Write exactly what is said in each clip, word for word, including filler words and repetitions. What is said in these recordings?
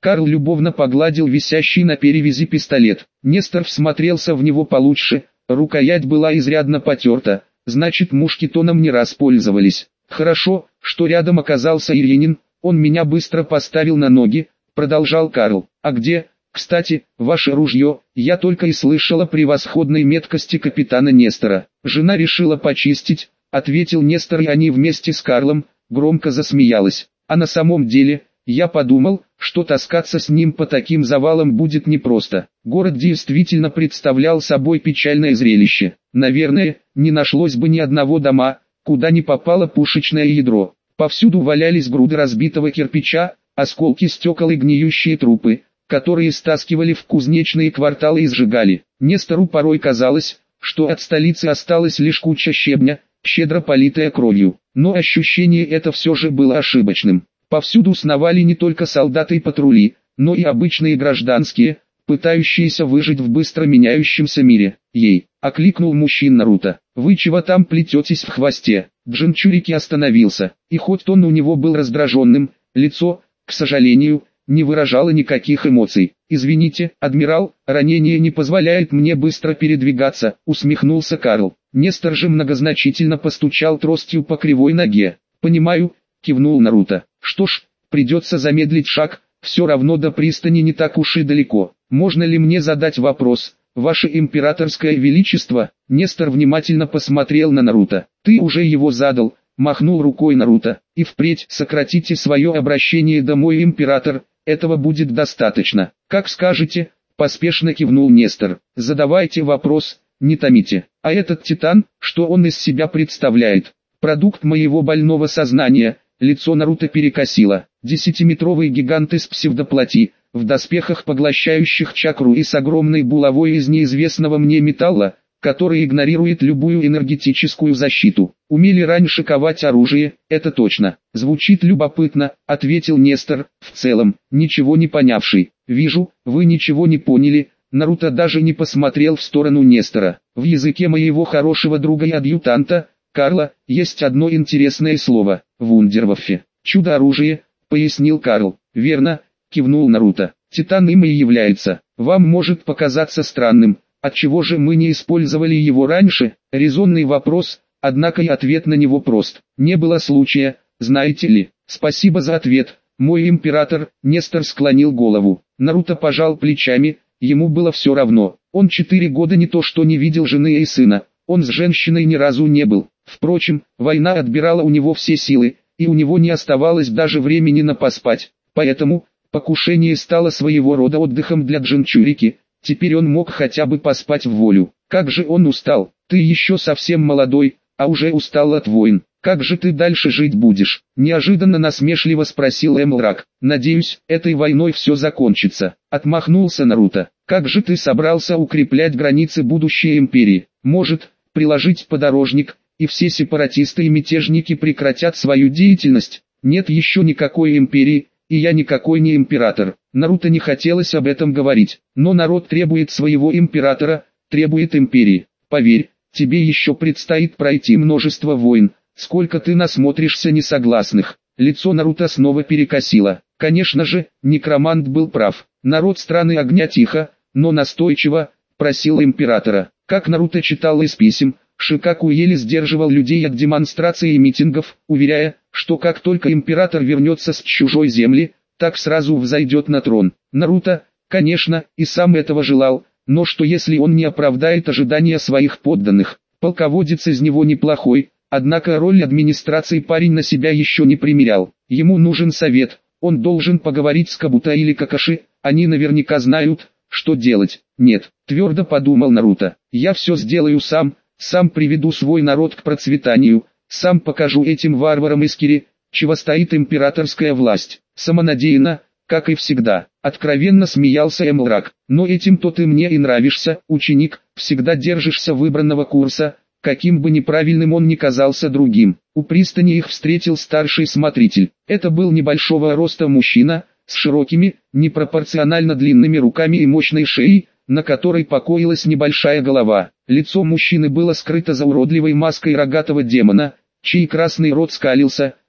Карл любовно погладил висящий на перевязи пистолет. Нестор всмотрелся в него получше, рукоять была изрядно потерта, значит мушкетоном не раз пользовались. Хорошо, что рядом оказался Иринин, он меня быстро поставил на ноги, продолжал Карл. А где, кстати, ваше ружье? Я только и слышал о превосходной меткости капитана Нестора. Жена решила почистить, ответил Нестор, и они вместе с Карлом громко засмеялась. А на самом деле, я подумал, что таскаться с ним по таким завалам будет непросто. Город действительно представлял собой печальное зрелище. Наверное, не нашлось бы ни одного дома, куда не попало пушечное ядро. Повсюду валялись груды разбитого кирпича, осколки стекол и гниющие трупы, которые стаскивали в кузнечные кварталы и сжигали. Нестору порой казалось, что от столицы осталась лишь куча щебня, щедро политая кровью. Но ощущение это все же было ошибочным. Повсюду сновали не только солдаты и патрули, но и обычные гражданские, пытающиеся выжить в быстро меняющемся мире. Ей, окликнул мужчин Наруто. Вы чего там плететесь в хвосте? Джинчурики остановился, и хоть тон у него был раздраженным, лицо, к сожалению, не выражало никаких эмоций. «Извините, адмирал, ранение не позволяет мне быстро передвигаться», усмехнулся Карл. Нестор же многозначительно постучал тростью по кривой ноге. «Понимаю», кивнул Наруто. «Что ж, придется замедлить шаг, все равно до пристани не так уж и далеко. Можно ли мне задать вопрос, ваше императорское величество?» Нестор внимательно посмотрел на Наруто. «Ты уже его задал», махнул рукой Наруто. «И впредь сократите свое обращение до мой император, этого будет достаточно». «Как скажете», поспешно кивнул Нестор. «Задавайте вопрос, не томите. А этот титан, что он из себя представляет? Продукт моего больного сознания». Лицо Наруто перекосило. Десятиметровый гигант из псевдоплоти, в доспехах, поглощающих чакру, и с огромной булавой из неизвестного мне металла, который игнорирует любую энергетическую защиту. Умели раньше ковать оружие, это точно. Звучит любопытно, ответил Нестор, в целом, ничего не понявший. Вижу, вы ничего не поняли. Наруто даже не посмотрел в сторону Нестора. В языке моего хорошего друга и адъютанта, Карла, есть одно интересное слово – вундерваффе. Чудо-оружие, пояснил Карл. Верно, кивнул Наруто. Титан им и является. Вам может показаться странным, отчего же мы не использовали его раньше? Резонный вопрос, однако и ответ на него прост. Не было случая, знаете ли. Спасибо за ответ, мой император. Нестор склонил голову. Наруто пожал плечами, ему было все равно. Он четыре года не то что не видел жены и сына, он с женщиной ни разу не был. Впрочем, война отбирала у него все силы, и у него не оставалось даже времени на поспать. Поэтому, покушение стало своего рода отдыхом для Джинчурики. Теперь он мог хотя бы поспать в волю. Как же он устал. Ты еще совсем молодой, а уже устал от войн. Как же ты дальше жить будешь? Неожиданно насмешливо спросил Эмлрак. Надеюсь, этой войной все закончится. Отмахнулся Наруто. Как же ты собрался укреплять границы будущей империи? Может, приложить подорожник, и все сепаратисты и мятежники прекратят свою деятельность? Нет еще никакой империи, и я никакой не император. Наруто не хотелось об этом говорить, но народ требует своего императора, требует империи. Поверь, тебе еще предстоит пройти множество войн, сколько ты насмотришься несогласных. Лицо Наруто снова перекосило. Конечно же, некромант был прав. Народ страны огня тихо, но настойчиво просил императора. Как Наруто читал из писем, Шикаку еле сдерживал людей от демонстраций и митингов, уверяя, что как только император вернется с чужой земли, так сразу взойдет на трон. Наруто, конечно, и сам этого желал, но что если он не оправдает ожидания своих подданных? Полководец из него неплохой, однако роль администрации парень на себя еще не примерял. Ему нужен совет, он должен поговорить с Кабуто или Какаши, они наверняка знают, что делать. Нет, твердо подумал Наруто, я все сделаю сам. Сам приведу свой народ к процветанию, сам покажу этим варварам из Кири, чего стоит императорская власть. Самонадеянно, как и всегда, откровенно смеялся Эмлрак. Но этим-то ты мне и нравишься, ученик, всегда держишься выбранного курса, каким бы неправильным он ни казался другим. У пристани их встретил старший смотритель. Это был небольшого роста мужчина, с широкими, непропорционально длинными руками и мощной шеей, на которой покоилась небольшая голова. Лицо мужчины было скрыто за уродливой маской рогатого демона, чей красный рот скалился,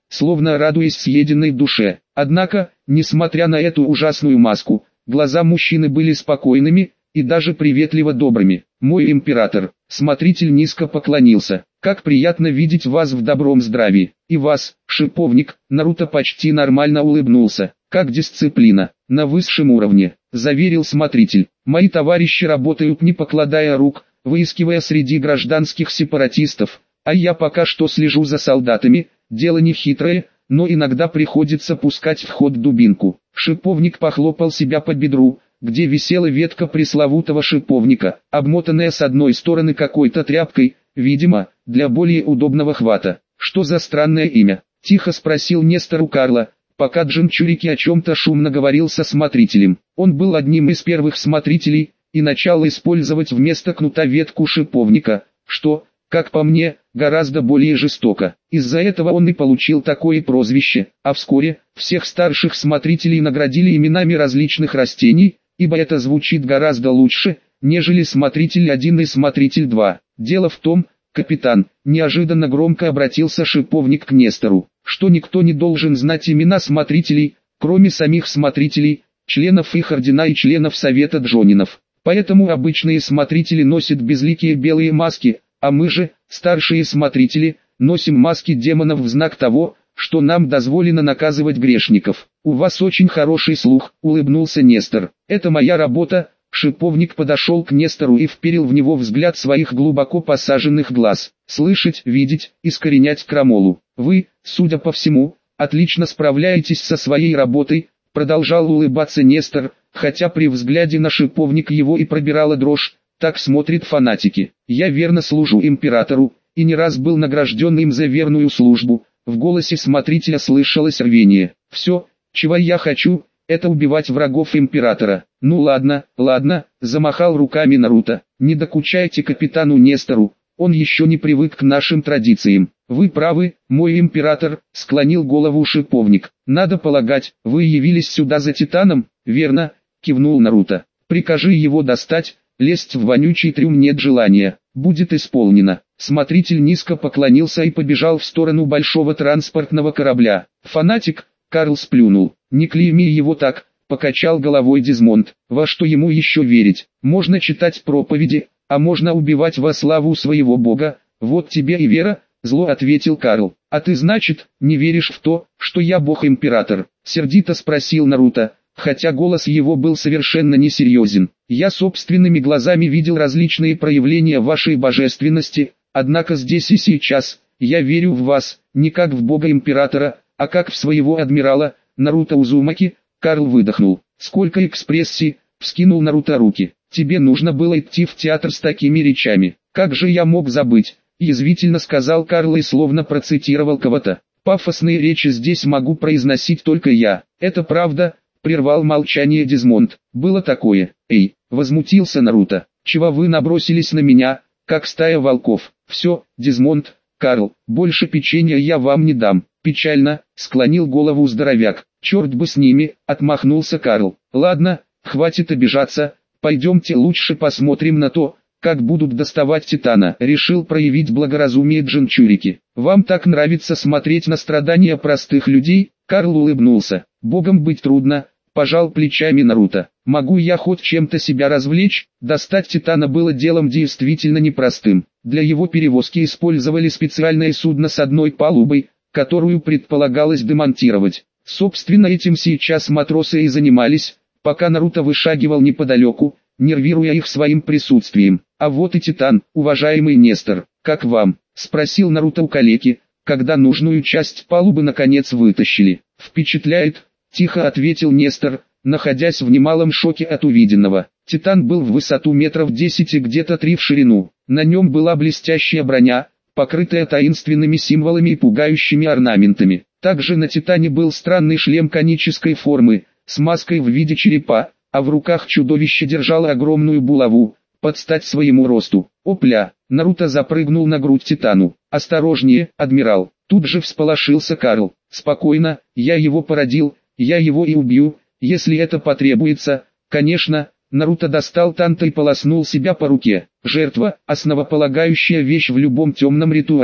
словно радуясь съеденной душе. Однако, несмотря на эту ужасную маску, глаза мужчины были спокойными и даже приветливо добрыми. «Мой император», смотритель низко поклонился, «как приятно видеть вас в добром здравии. И вас, шиповник». Наруто почти нормально улыбнулся. «Как дисциплина, на высшем уровне», заверил смотритель. «Мои товарищи работают не покладая рук, выискивая среди гражданских сепаратистов, а я пока что слежу за солдатами. Дело не хитрое, но иногда приходится пускать в ход дубинку». Шиповник похлопал себя по бедру, где висела ветка пресловутого шиповника, обмотанная с одной стороны какой-то тряпкой, видимо, для более удобного хвата. «Что за странное имя?» – тихо спросил Нестор у Карла, пока Джинчурики о чем-то шумно говорил со смотрителем. Он был одним из первых смотрителей, и начал использовать вместо кнута ветку шиповника, что, как по мне, гораздо более жестоко. Из-за этого он и получил такое прозвище, а вскоре всех старших смотрителей наградили именами различных растений, ибо это звучит гораздо лучше, нежели смотритель один и смотритель два. Дело в том, капитан, неожиданно громко обратился шиповник к Нестору, что никто не должен знать имена смотрителей, кроме самих смотрителей, членов их ордена и членов совета джонинов. Поэтому обычные смотрители носят безликие белые маски, а мы же, старшие смотрители, носим маски демонов в знак того, что нам дозволено наказывать грешников. «У вас очень хороший слух», — улыбнулся Нестор. «Это моя работа». Шиповник подошел к Нестору и вперил в него взгляд своих глубоко посаженных глаз. «Слышать, видеть, искоренять крамолу. Вы, судя по всему, отлично справляетесь со своей работой», — продолжал улыбаться Нестор, хотя при взгляде на шиповник его и пробирала дрожь. «Так смотрят фанатики. Я верно служу императору, и не раз был награжден им за верную службу». В голосе смотрителя слышалось рвение. «Все, чего я хочу, это убивать врагов императора». «Ну ладно, ладно», замахал руками Наруто. «Не докучайте капитану Нестору, он еще не привык к нашим традициям». «Вы правы, мой император», склонил голову шиповник. «Надо полагать, вы явились сюда за Титаном?» «Верно», кивнул Наруто. «Прикажи его достать». Лезть в вонючий трюм нет желания. Будет исполнено. Смотритель низко поклонился и побежал в сторону большого транспортного корабля. «Фанатик», Карл сплюнул. «Не клейми его так», покачал головой Дезмонд. «Во что ему еще верить? Можно читать проповеди, а можно убивать во славу своего бога. Вот тебе и вера», зло ответил Карл. «А ты, значит, не веришь в то, что я бог-император?» сердито спросил Наруто, хотя голос его был совершенно несерьезен. «Я собственными глазами видел различные проявления вашей божественности, однако здесь и сейчас, я верю в вас, не как в бога-императора, а как в своего адмирала, Наруто Узумаки». Карл выдохнул. «Сколько экспрессий», вскинул Наруто руки. «Тебе нужно было идти в театр с такими речами. Как же я мог забыть?» язвительно сказал Карл и словно процитировал кого-то. «Пафосные речи здесь могу произносить только я». «Это правда», прервал молчание Дезмонд. «Было такое». «Эй», возмутился Наруто, «чего вы набросились на меня, как стая волков?» «Все, Дезмонд, Карл, больше печенья я вам не дам». «Печально», склонил голову здоровяк. «Черт бы с ними», отмахнулся Карл. «Ладно, хватит обижаться, пойдемте лучше посмотрим на то, как будут доставать Титана». Решил проявить благоразумие Джинчурики. «Вам так нравится смотреть на страдания простых людей?» Карл улыбнулся. «Богом быть трудно», пожал плечами Наруто. «Могу я хоть чем-то себя развлечь?» Достать Титана было делом действительно непростым. Для его перевозки использовали специальное судно с одной палубой, которую предполагалось демонтировать. Собственно, этим сейчас матросы и занимались, пока Наруто вышагивал неподалеку, нервируя их своим присутствием. «А вот и Титан, уважаемый Нестор, как вам?» спросил Наруто у калеки, когда нужную часть палубы наконец вытащили. «Впечатляет», тихо ответил Нестор, находясь в немалом шоке от увиденного. Титан был в высоту метров десять и где-то три в ширину. На нем была блестящая броня, покрытая таинственными символами и пугающими орнаментами. Также на Титане был странный шлем конической формы, с маской в виде черепа, а в руках чудовище держало огромную булаву, под стать своему росту. «Опля!» Наруто запрыгнул на грудь Титану. «Осторожнее, адмирал!» Тут же всполошился Карл. «Спокойно, я его породил, я его и убью, если это потребуется, конечно». Наруто достал танто и полоснул себя по руке. Жертва – основополагающая вещь в любом темном ритуале.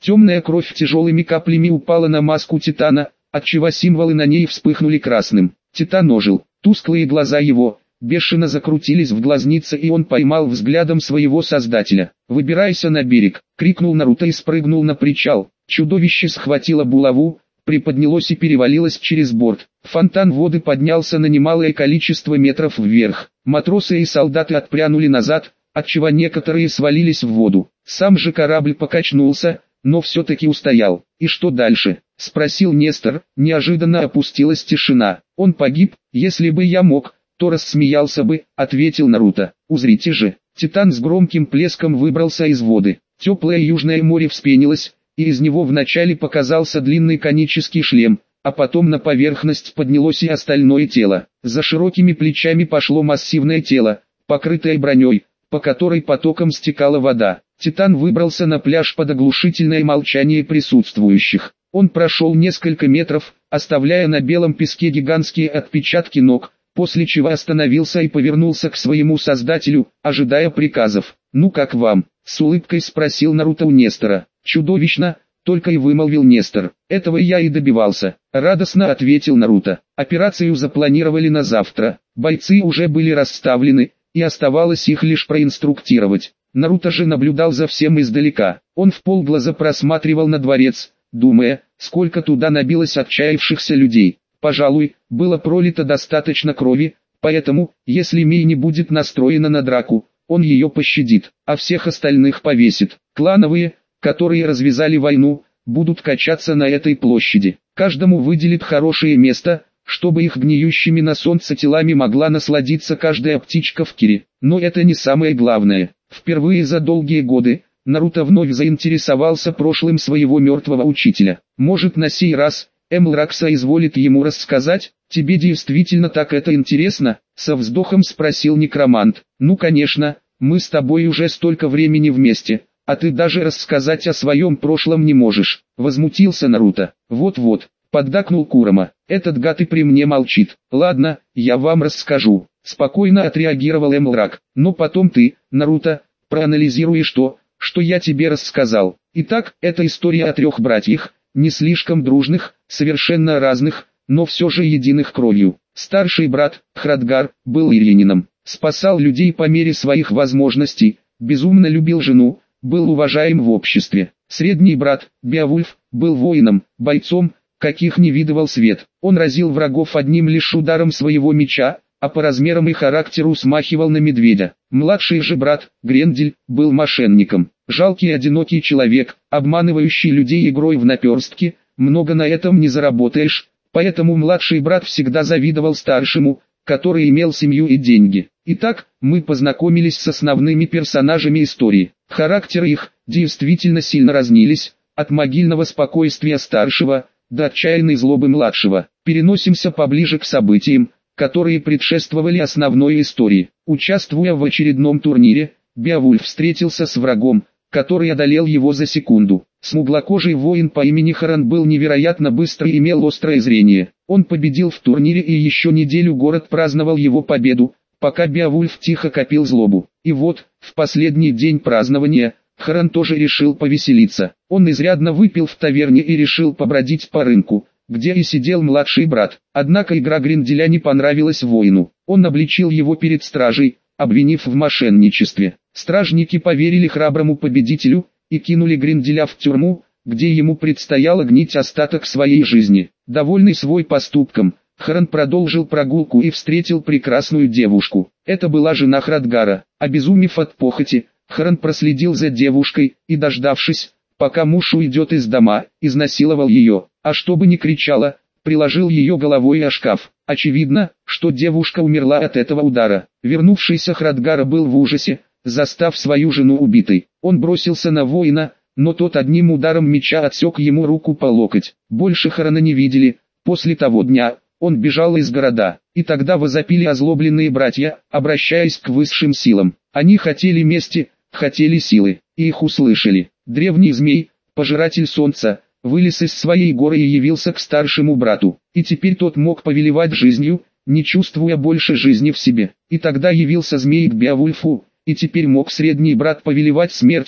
Темная кровь тяжелыми каплями упала на маску Титана, отчего символы на ней вспыхнули красным. Титан ожил, тусклые глаза его бешено закрутились в глазнице, и он поймал взглядом своего создателя. «Выбирайся на берег!» — крикнул Наруто и спрыгнул на причал. Чудовище схватило булаву, приподнялось и перевалилось через борт. Фонтан воды поднялся на немалое количество метров вверх. Матросы и солдаты отпрянули назад, отчего некоторые свалились в воду. Сам же корабль покачнулся, но все-таки устоял. «И что дальше?» — спросил Нестор. Неожиданно опустилась тишина. «Он погиб, если бы я мог, то рассмеялся бы», — ответил Наруто. «Узрите же!» Титан с громким плеском выбрался из воды. Теплое южное море вспенилось, и из него вначале показался длинный конический шлем, а потом на поверхность поднялось и остальное тело. За широкими плечами пошло массивное тело, покрытое броней, по которой потоком стекала вода. Титан выбрался на пляж под оглушительное молчание присутствующих. Он прошел несколько метров, оставляя на белом песке гигантские отпечатки ног, после чего остановился и повернулся к своему создателю, ожидая приказов. «Ну как вам?» — с улыбкой спросил Наруто у Нестора. «Чудовищно!» — только и вымолвил Нестор. «Этого я и добивался», — радостно ответил Наруто. Операцию запланировали на завтра, бойцы уже были расставлены, и оставалось их лишь проинструктировать. Наруто же наблюдал за всем издалека. Он вполглаза просматривал на дворец, думая, сколько туда набилось отчаявшихся людей. Пожалуй, было пролито достаточно крови, поэтому, если Мей не будет настроена на драку, он ее пощадит, а всех остальных повесит. Клановые, которые развязали войну, будут качаться на этой площади. Каждому выделит хорошее место, чтобы их гниющими на солнце телами могла насладиться каждая птичка в Кире. Но это не самое главное. Впервые за долгие годы Наруто вновь заинтересовался прошлым своего мертвого учителя. Может, на сей раз Эмлрак соизволит ему рассказать? «Тебе действительно так это интересно?» — со вздохом спросил некромант. «Ну конечно, мы с тобой уже столько времени вместе, а ты даже рассказать о своем прошлом не можешь», — возмутился Наруто. «Вот-вот», — поддакнул Курама, — «этот гад и при мне молчит». «Ладно, я вам расскажу», — спокойно отреагировал Эмлрак. «Но потом ты, Наруто, проанализируешь то, что я тебе рассказал. Итак, это история о трех братьях, не слишком дружных, совершенно разных, но все же единых кровью. Старший брат, Храдгар, был ирьянином, спасал людей по мере своих возможностей, безумно любил жену, был уважаем в обществе. Средний брат, Беовульф, был воином, бойцом, каких не видывал свет. Он разил врагов одним лишь ударом своего меча, а по размерам и характеру смахивал на медведя. Младший же брат, Грендель, был мошенником. Жалкий одинокий человек, обманывающий людей игрой в наперстки, много на этом не заработаешь, поэтому младший брат всегда завидовал старшему, который имел семью и деньги. Итак, мы познакомились с основными персонажами истории. Характеры их действительно сильно разнились, от могильного спокойствия старшего до отчаянной злобы младшего. Переносимся поближе к событиям, которые предшествовали основной истории. Участвуя в очередном турнире, Беовульф встретился с врагом, который одолел его за секунду. Смуглокожий воин по имени Харан был невероятно быстрый и имел острое зрение. Он победил в турнире, и еще неделю город праздновал его победу, пока Беовульф тихо копил злобу. И вот, в последний день празднования, Харан тоже решил повеселиться. Он изрядно выпил в таверне и решил побродить по рынку, где и сидел младший брат. Однако игра Гренделя не понравилась воину. Он обличил его перед стражей, обвинив в мошенничестве. Стражники поверили храброму победителю и кинули Гренделя в тюрьму, где ему предстояло гнить остаток своей жизни. Довольный свой поступком, Харан продолжил прогулку и встретил прекрасную девушку. Это была жена Храдгара. Обезумев от похоти, Харан проследил за девушкой и, дождавшись, пока муж уйдет из дома, изнасиловал ее, а чтобы не кричала, приложил ее головой о шкаф. Очевидно, что девушка умерла от этого удара. Вернувшийся Храдгар был в ужасе, застав свою жену убитой. Он бросился на воина, но тот одним ударом меча отсек ему руку по локоть. Больше Харана не видели. После того дня он бежал из города, и тогда возопили озлобленные братья, обращаясь к высшим силам. Они хотели мести, хотели силы, и их услышали. Древний змей, пожиратель солнца, вылез из своей горы и явился к старшему брату, и теперь тот мог повелевать жизнью, не чувствуя больше жизни в себе. И тогда явился змей к Беовульфу, и теперь мог средний брат повелевать смертью,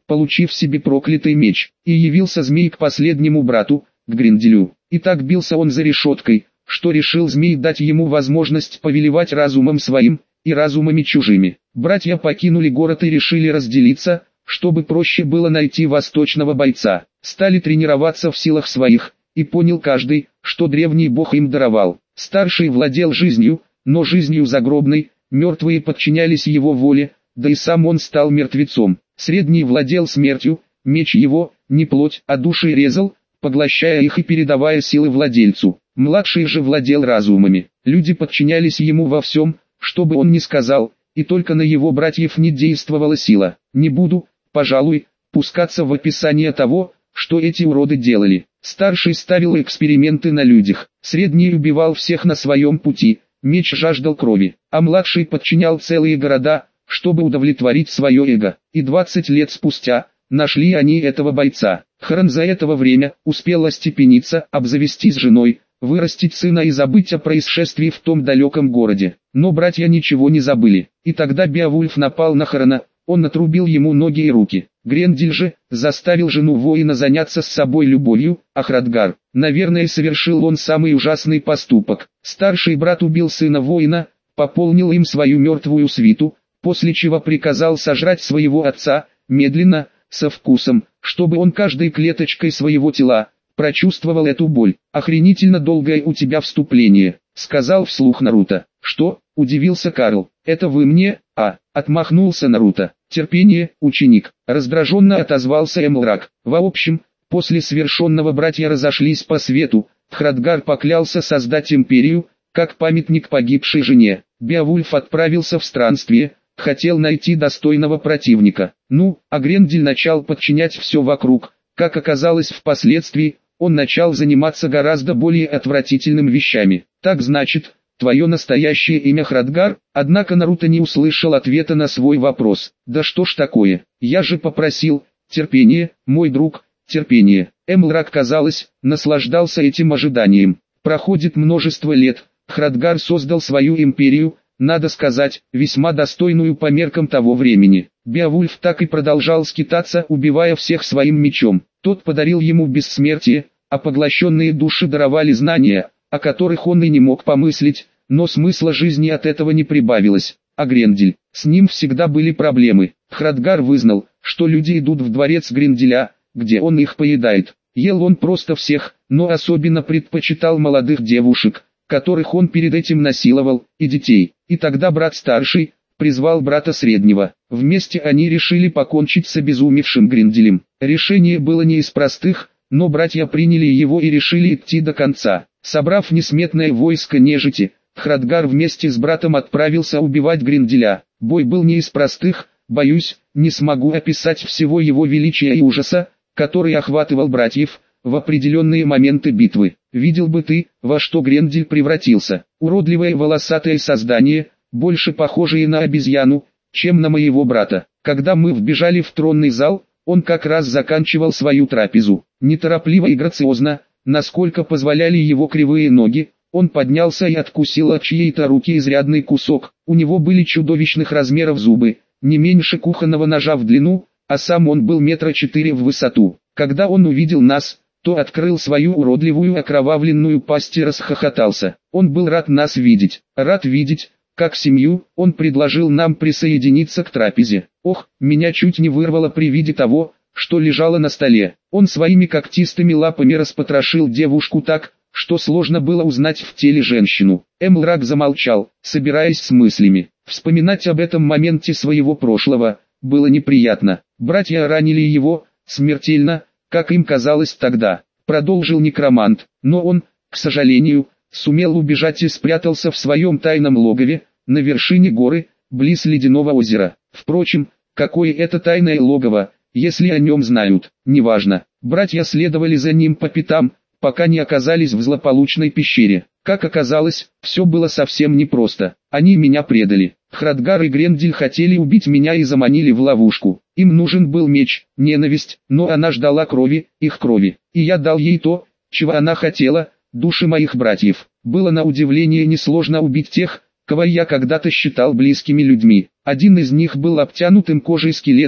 получив себе проклятый меч, и явился змей к последнему брату, к Гренделю. И так бился он за решеткой, что решил змей дать ему возможность повелевать разумом своим и разумами чужими. Братья покинули город и решили разделиться, чтобы проще было найти восточного бойца. Стали тренироваться в силах своих, и понял каждый, что древний бог им даровал. Старший владел жизнью, но жизнью загробной, мертвые подчинялись его воле, да и сам он стал мертвецом. Средний владел смертью, меч его, не плоть, а души резал, поглощая их и передавая силы владельцу. Младший же владел разумами. Люди подчинялись ему во всем, что бы он ни сказал, и только на его братьев не действовала сила. Не буду, пожалуй, пускаться в описание того, что эти уроды делали. Старший ставил эксперименты на людях, средний убивал всех на своем пути, меч жаждал крови, а младший подчинял целые города, чтобы удовлетворить свое эго. И двадцать лет спустя, нашли они этого бойца. Харон за это время успел остепениться, обзавестись женой, вырастить сына и забыть о происшествии в том далеком городе. Но братья ничего не забыли, и тогда Беовульф напал на Харона, он отрубил ему ноги и руки. Грендель же заставил жену воина заняться с собой любовью, а Храдгар, наверное, совершил он самый ужасный поступок. Старший брат убил сына воина, пополнил им свою мертвую свиту, после чего приказал сожрать своего отца, медленно, со вкусом, чтобы он каждой клеточкой своего тела прочувствовал эту боль. «Охренительно долгое у тебя вступление», — сказал вслух Наруто. «Что?» — удивился Карл. «Это вы мне?» «А», — отмахнулся Наруто. «Терпение, ученик», — раздраженно отозвался Эмлрак. В общем, после свершенного братья разошлись по свету. Храдгар поклялся создать империю, как памятник погибшей жене. Беовульф отправился в странствие, хотел найти достойного противника. Ну, а Грендель начал подчинять все вокруг. Как оказалось впоследствии, он начал заниматься гораздо более отвратительными вещами. Так значит, твое настоящее имя Храдгар? Однако Наруто не услышал ответа на свой вопрос. Да что ж такое? Я же попросил, терпение, мой друг, терпение. Эмлрак, казалось, наслаждался этим ожиданием. Проходит множество лет, Храдгар создал свою империю, надо сказать, весьма достойную по меркам того времени. Беовульф так и продолжал скитаться, убивая всех своим мечом. Тот подарил ему бессмертие, а поглощенные души даровали знания, о которых он и не мог помыслить, но смысла жизни от этого не прибавилось. А Грендель, с ним всегда были проблемы. Храдгар вызнал, что люди идут в дворец Гренделя, где он их поедает. Ел он просто всех, но особенно предпочитал молодых девушек, которых он перед этим насиловал, и детей. И тогда брат старший призвал брата среднего. Вместе они решили покончить с обезумевшим Гренделем. Решение было не из простых, но братья приняли его и решили идти до конца. Собрав несметное войско нежити, Храдгар вместе с братом отправился убивать Гренделя. Бой был не из простых, боюсь, не смогу описать всего его величия и ужаса, который охватывал братьев в определенные моменты битвы. Видел бы ты, во что Грендель превратился. Уродливое волосатое создание, больше похожее на обезьяну, чем на моего брата. Когда мы вбежали в тронный зал, он как раз заканчивал свою трапезу. Неторопливо и грациозно, насколько позволяли его кривые ноги, он поднялся и откусил от чьей-то руки изрядный кусок. У него были чудовищных размеров зубы, не меньше кухонного ножа в длину, а сам он был метра четыре в высоту. Когда он увидел нас, то открыл свою уродливую окровавленную пасть и расхохотался. Он был рад нас видеть, рад видеть, как семью. Он предложил нам присоединиться к трапезе. Ох, меня чуть не вырвало при виде того, что лежало на столе. Он своими когтистыми лапами распотрошил девушку так, что сложно было узнать в теле женщину. Эмлрак замолчал, собираясь с мыслями. Вспоминать об этом моменте своего прошлого было неприятно. Братья ранили его смертельно, как им казалось тогда. Продолжил некромант, но он, к сожалению, сумел убежать и спрятался в своем тайном логове, на вершине горы, близ ледяного озера. Впрочем, какое это тайное логово, если о нем знают, неважно. Братья следовали за ним по пятам, пока не оказались в злополучной пещере. Как оказалось, все было совсем непросто. Они меня предали. Храдгар и Грендель хотели убить меня и заманили в ловушку. Им нужен был меч, ненависть, но она ждала крови, их крови. И я дал ей то, чего она хотела, души моих братьев. Было на удивление несложно убить тех, кого я когда-то считал близкими людьми. Один из них был обтянутым кожей скелетом,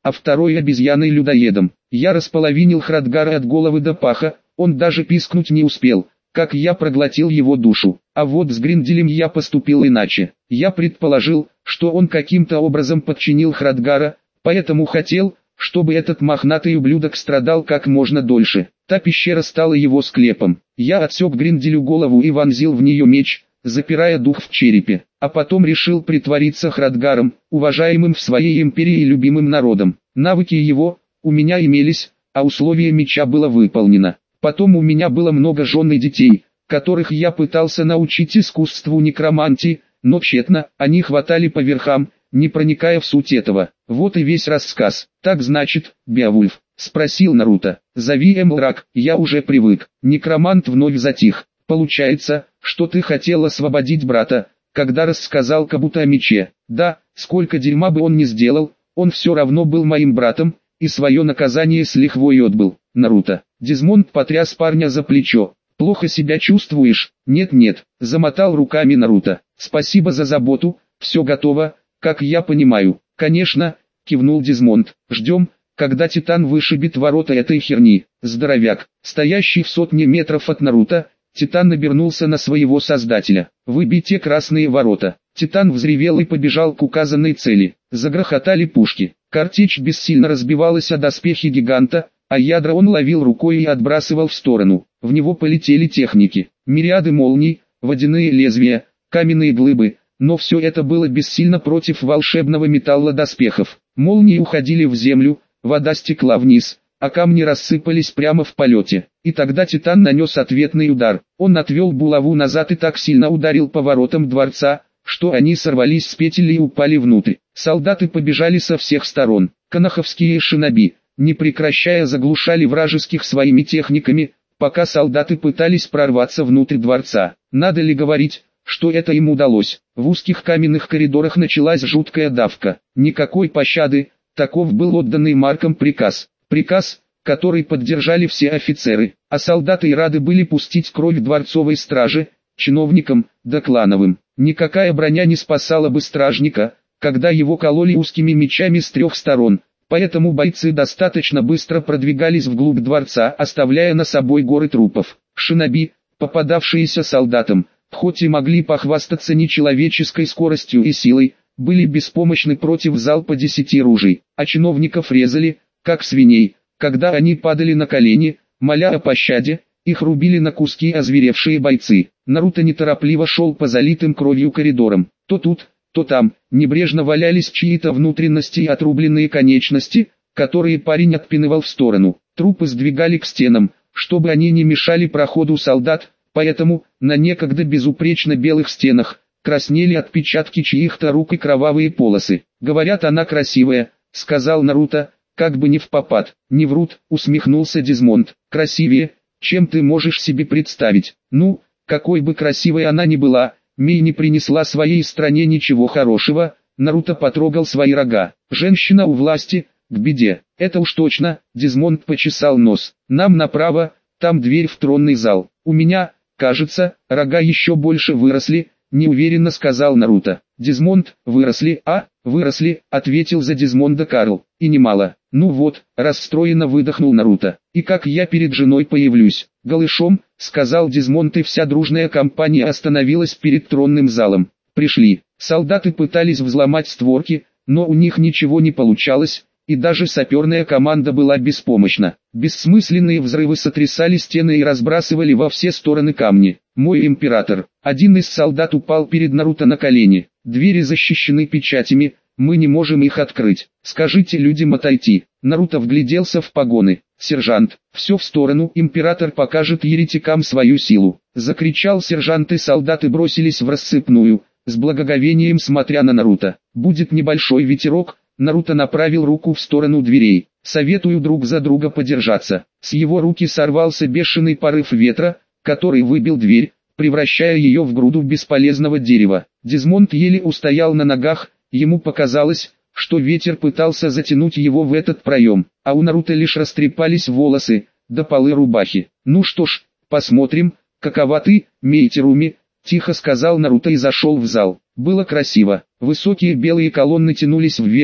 а второй обезьяной-людоедом. Я располовинил Храдгара от головы до паха, он даже пискнуть не успел, как я проглотил его душу. А вот с Гринделем я поступил иначе. Я предположил, что он каким-то образом подчинил Храдгара, поэтому хотел, чтобы этот мохнатый ублюдок страдал как можно дольше. Та пещера стала его склепом. Я отсек Гринделю голову и вонзил в нее меч, запирая дух в черепе, а потом решил притвориться Храдгаром, уважаемым в своей империи и любимым народом. Навыки его у меня имелись, а условие меча было выполнено. Потом у меня было много жен и детей, которых я пытался научить искусству некромантии, но тщетно, они хватали по верхам, не проникая в суть этого. Вот и весь рассказ. Так значит, Беовульф, спросил Наруто. Зови Эмлрак, я уже привык. Некромант вновь затих. Получается, что ты хотел освободить брата, когда рассказал Кабуто о мече. Да, сколько дерьма бы он ни сделал, он все равно был моим братом, и свое наказание с лихвой отбыл. Наруто. Дезмонд потряс парня за плечо. Плохо себя чувствуешь? Нет-нет, замотал руками Наруто. Спасибо за заботу, все готово, как я понимаю. Конечно, кивнул Дезмонд. Ждем, когда Титан вышибет ворота этой херни. Здоровяк, стоящий в сотне метров от Наруто, Титан обернулся на своего создателя. Выбейте красные ворота. Титан взревел и побежал к указанной цели. Загрохотали пушки. Картечь бессильно разбивалась о доспехи гиганта, а ядра он ловил рукой и отбрасывал в сторону. В него полетели техники. Мириады молний, водяные лезвия, каменные глыбы, но все это было бессильно против волшебного металла доспехов. Молнии уходили в землю, вода стекла вниз, а камни рассыпались прямо в полете. И тогда Титан нанес ответный удар. Он отвел булаву назад и так сильно ударил по воротам дворца, что они сорвались с петель и упали внутрь. Солдаты побежали со всех сторон. Канаховские шиноби, не прекращая, заглушали вражеских своими техниками, пока солдаты пытались прорваться внутрь дворца. Надо ли говорить, что это им удалось? В узких каменных коридорах началась жуткая давка. Никакой пощады, таков был отданный Марком приказ. Приказ, который поддержали все офицеры, а солдаты и рады были пустить кровь дворцовой страже, чиновникам, да клановым. Никакая броня не спасала бы стражника, когда его кололи узкими мечами с трех сторон, поэтому бойцы достаточно быстро продвигались вглубь дворца, оставляя на собой горы трупов. Шиноби, попадавшиеся солдатам, хоть и могли похвастаться нечеловеческой скоростью и силой, были беспомощны против залпа десяти ружей, а чиновников резали, как свиней, когда они падали на колени, моля о пощаде, их рубили на куски озверевшие бойцы. Наруто неторопливо шел по залитым кровью коридорам. То тут, то там, небрежно валялись чьи-то внутренности и отрубленные конечности, которые парень отпинывал в сторону. Трупы сдвигали к стенам, чтобы они не мешали проходу солдат, поэтому, на некогда безупречно белых стенах, краснели отпечатки чьих-то рук и кровавые полосы. «Говорят, она красивая», — сказал Наруто, как бы не впопад. «Не врут», — усмехнулся Дезмонд. «Красивее, чем ты можешь себе представить. Ну, какой бы красивой она ни была, Мей не принесла своей стране ничего хорошего». Наруто потрогал свои рога. «Женщина у власти, к беде». «Это уж точно», — Дезмонд почесал нос. «Нам направо, там дверь в тронный зал. У меня, кажется, рога еще больше выросли», — неуверенно сказал Наруто. «Дезмонд, выросли, а?» «Выросли», — ответил за Дезмонда Карл. «И немало». «Ну вот», — расстроенно выдохнул Наруто. «И как я перед женой появлюсь?» «Голышом», — сказал Дезмонд, и вся дружная компания остановилась перед тронным залом. Пришли. Солдаты пытались взломать створки, но у них ничего не получалось, и даже саперная команда была беспомощна. Бессмысленные взрывы сотрясали стены и разбрасывали во все стороны камни. «Мой император!» Один из солдат упал перед Наруто на колени. «Двери защищены печатями, мы не можем их открыть. Скажите людям отойти». Наруто вгляделся в погоны. «Сержант, все в сторону, император покажет еретикам свою силу!» Закричал сержант, и солдаты бросились в рассыпную, с благоговением смотря на Наруто. «Будет небольшой ветерок», Наруто направил руку в сторону дверей. «Советую друг за друга подержаться». С его руки сорвался бешеный порыв ветра, который выбил дверь, превращая ее в груду бесполезного дерева. Дезмонд еле устоял на ногах, ему показалось, что ветер пытался затянуть его в этот проем, а у Наруто лишь растрепались волосы, до полы рубахи. «Ну что ж, посмотрим, какова ты, Мейтеруми», — тихо сказал Наруто и зашел в зал. Было красиво. Высокие белые колонны тянулись вверх,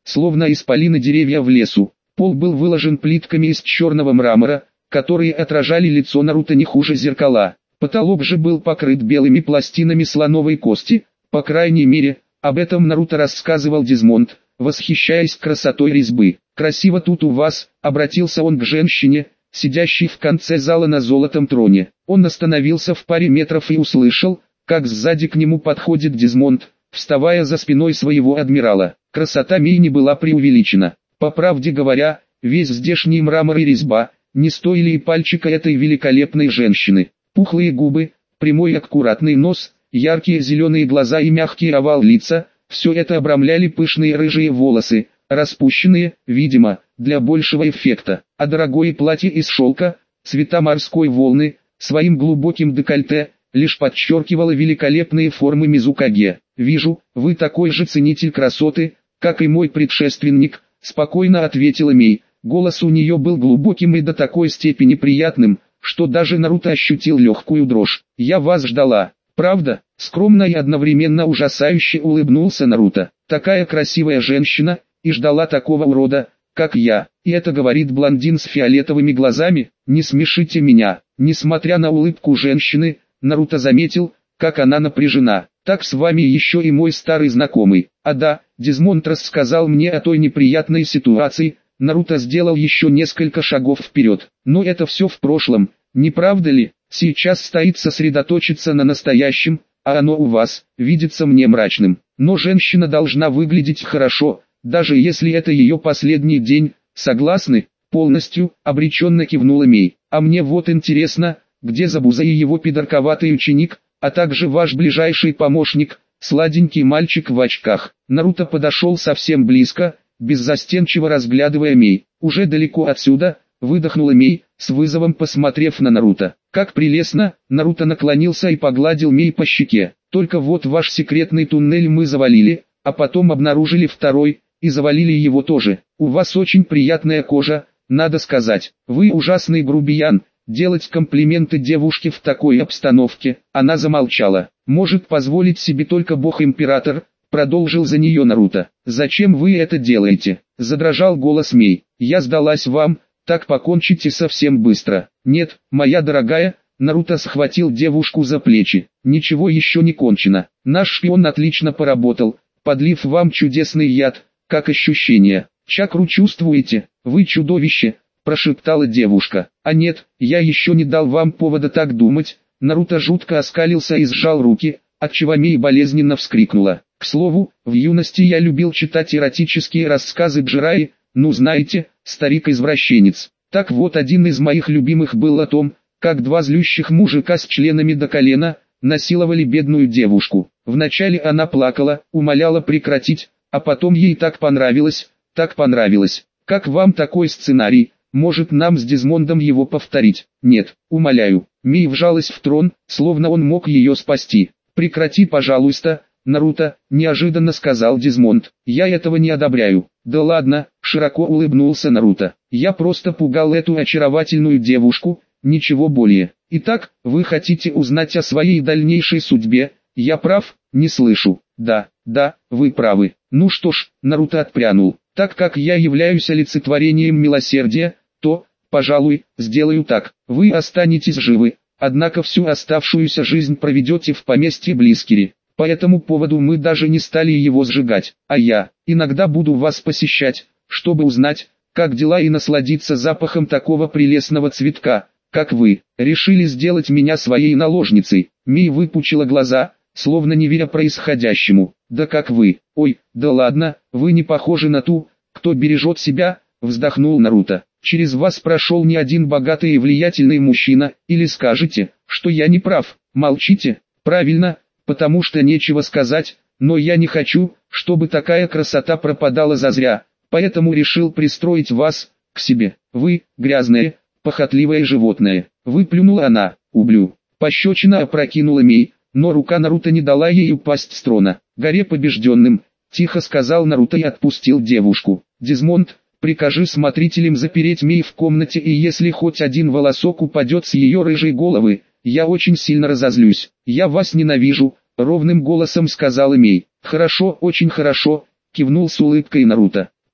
словно исполины деревья в лесу. Пол был выложен плитками из черного мрамора, которые отражали лицо Наруто не хуже зеркала. Потолок же был покрыт белыми пластинами слоновой кости, по крайней мере, об этом Наруто рассказывал Дезмонд, восхищаясь красотой резьбы. «Красиво тут у вас», — обратился он к женщине, сидящей в конце зала на золотом троне. Он остановился в паре метров и услышал, как сзади к нему подходит Дезмонд, вставая за спиной своего адмирала. Красота Мии не была преувеличена. По правде говоря, весь здешний мрамор и резьба не стоили и пальчика этой великолепной женщины. Пухлые губы, прямой аккуратный нос, яркие зеленые глаза и мягкий овал лица – все это обрамляли пышные рыжие волосы, распущенные, видимо, для большего эффекта. А дорогое платье из шелка, цвета морской волны, своим глубоким декольте, лишь подчеркивало великолепные формы Мизукаге. «Вижу, вы такой же ценитель красоты, как и мой предшественник», – спокойно ответила Мей. Голос у нее был глубоким и до такой степени приятным, что даже Наруто ощутил легкую дрожь. «Я вас ждала». «Правда?» — скромно и одновременно ужасающе улыбнулся Наруто. «Такая красивая женщина, и ждала такого урода, как я. И это говорит блондин с фиолетовыми глазами? Не смешите меня». Несмотря на улыбку женщины, Наруто заметил, как она напряжена. «Так с вами еще и мой старый знакомый». «А да, Дезмонд рассказал мне о той неприятной ситуации». Наруто сделал еще несколько шагов вперед. «Но это все в прошлом, не правда ли? Сейчас стоит сосредоточиться на настоящем, а оно у вас видится мне мрачным. Но женщина должна выглядеть хорошо, даже если это ее последний день. Согласны?» «Полностью», — обреченно кивнула Мей. «А мне вот интересно, где Забуза и его пидорковатый ученик, а также ваш ближайший помощник, сладенький мальчик в очках». Наруто подошел совсем близко, беззастенчиво разглядывая Мей. «Уже далеко отсюда», — выдохнула Мей, с вызовом посмотрев на Наруто. «Как прелестно!» — Наруто наклонился и погладил Мей по щеке. «Только вот ваш секретный туннель мы завалили, а потом обнаружили второй, и завалили его тоже. У вас очень приятная кожа, надо сказать. Вы ужасный грубиян, делать комплименты девушке в такой обстановке». Она замолчала. «Может позволить себе только бог-император», — продолжил за нее Наруто. «Зачем вы это делаете?» — задрожал голос Мей. «Я сдалась вам, так покончите совсем быстро». «Нет, моя дорогая», — Наруто схватил девушку за плечи. «Ничего еще не кончено. Наш шпион отлично поработал, подлив вам чудесный яд. Как ощущение? Чакру чувствуете? Вы чудовище», — прошептала девушка. «А нет, я еще не дал вам повода так думать». Наруто жутко оскалился и сжал руки, отчего Мей болезненно вскрикнула. «К слову, в юности я любил читать эротические рассказы Джираи, ну знаете, старик-извращенец. Так вот, один из моих любимых был о том, как два злющих мужика с членами до колена насиловали бедную девушку. Вначале она плакала, умоляла прекратить, а потом ей так понравилось, так понравилось. Как вам такой сценарий? Может, нам с Дезмондом его повторить?» «Нет, умоляю». Мей вжалась в трон, словно он мог ее спасти. «Прекрати, пожалуйста, Наруто», — неожиданно сказал Дезмонд. «Я этого не одобряю». «Да ладно», — широко улыбнулся Наруто. «Я просто пугал эту очаровательную девушку, ничего более. Итак, вы хотите узнать о своей дальнейшей судьбе? Я прав?» «Не слышу». «Да, да, вы правы». «Ну что ж», — Наруто отпрянул. «Так как я являюсь олицетворением милосердия, то, пожалуй, сделаю так. Вы останетесь живы, однако всю оставшуюся жизнь проведете в поместье Блискери. По этому поводу мы даже не стали его сжигать, а я иногда буду вас посещать, чтобы узнать, как дела и насладиться запахом такого прелестного цветка, как вы. Решили сделать меня своей наложницей». Мей выпучила глаза, словно не веря происходящему. «Да как вы? Ой, да ладно, вы не похожи на ту, кто бережет себя», — вздохнул Наруто. «Через вас прошел не один богатый и влиятельный мужчина, или скажете, что я не прав?» «Молчите?» «Правильно, потому что нечего сказать, но я не хочу, чтобы такая красота пропадала зазря, поэтому решил пристроить вас к себе. Вы, грязное, похотливое животное». Выплюнула она. «Ублю». Пощечина опрокинула Мей, но рука Наруто не дала ей упасть с трона. «Горе побежденным», — тихо сказал Наруто и отпустил девушку. «Дезмонд, прикажи смотрителям запереть Мей в комнате, и если хоть один волосок упадет с ее рыжей головы, я очень сильно разозлюсь. Я вас ненавижу», — ровным голосом сказала Мей. «Хорошо, очень хорошо», — кивнул с улыбкой Наруто.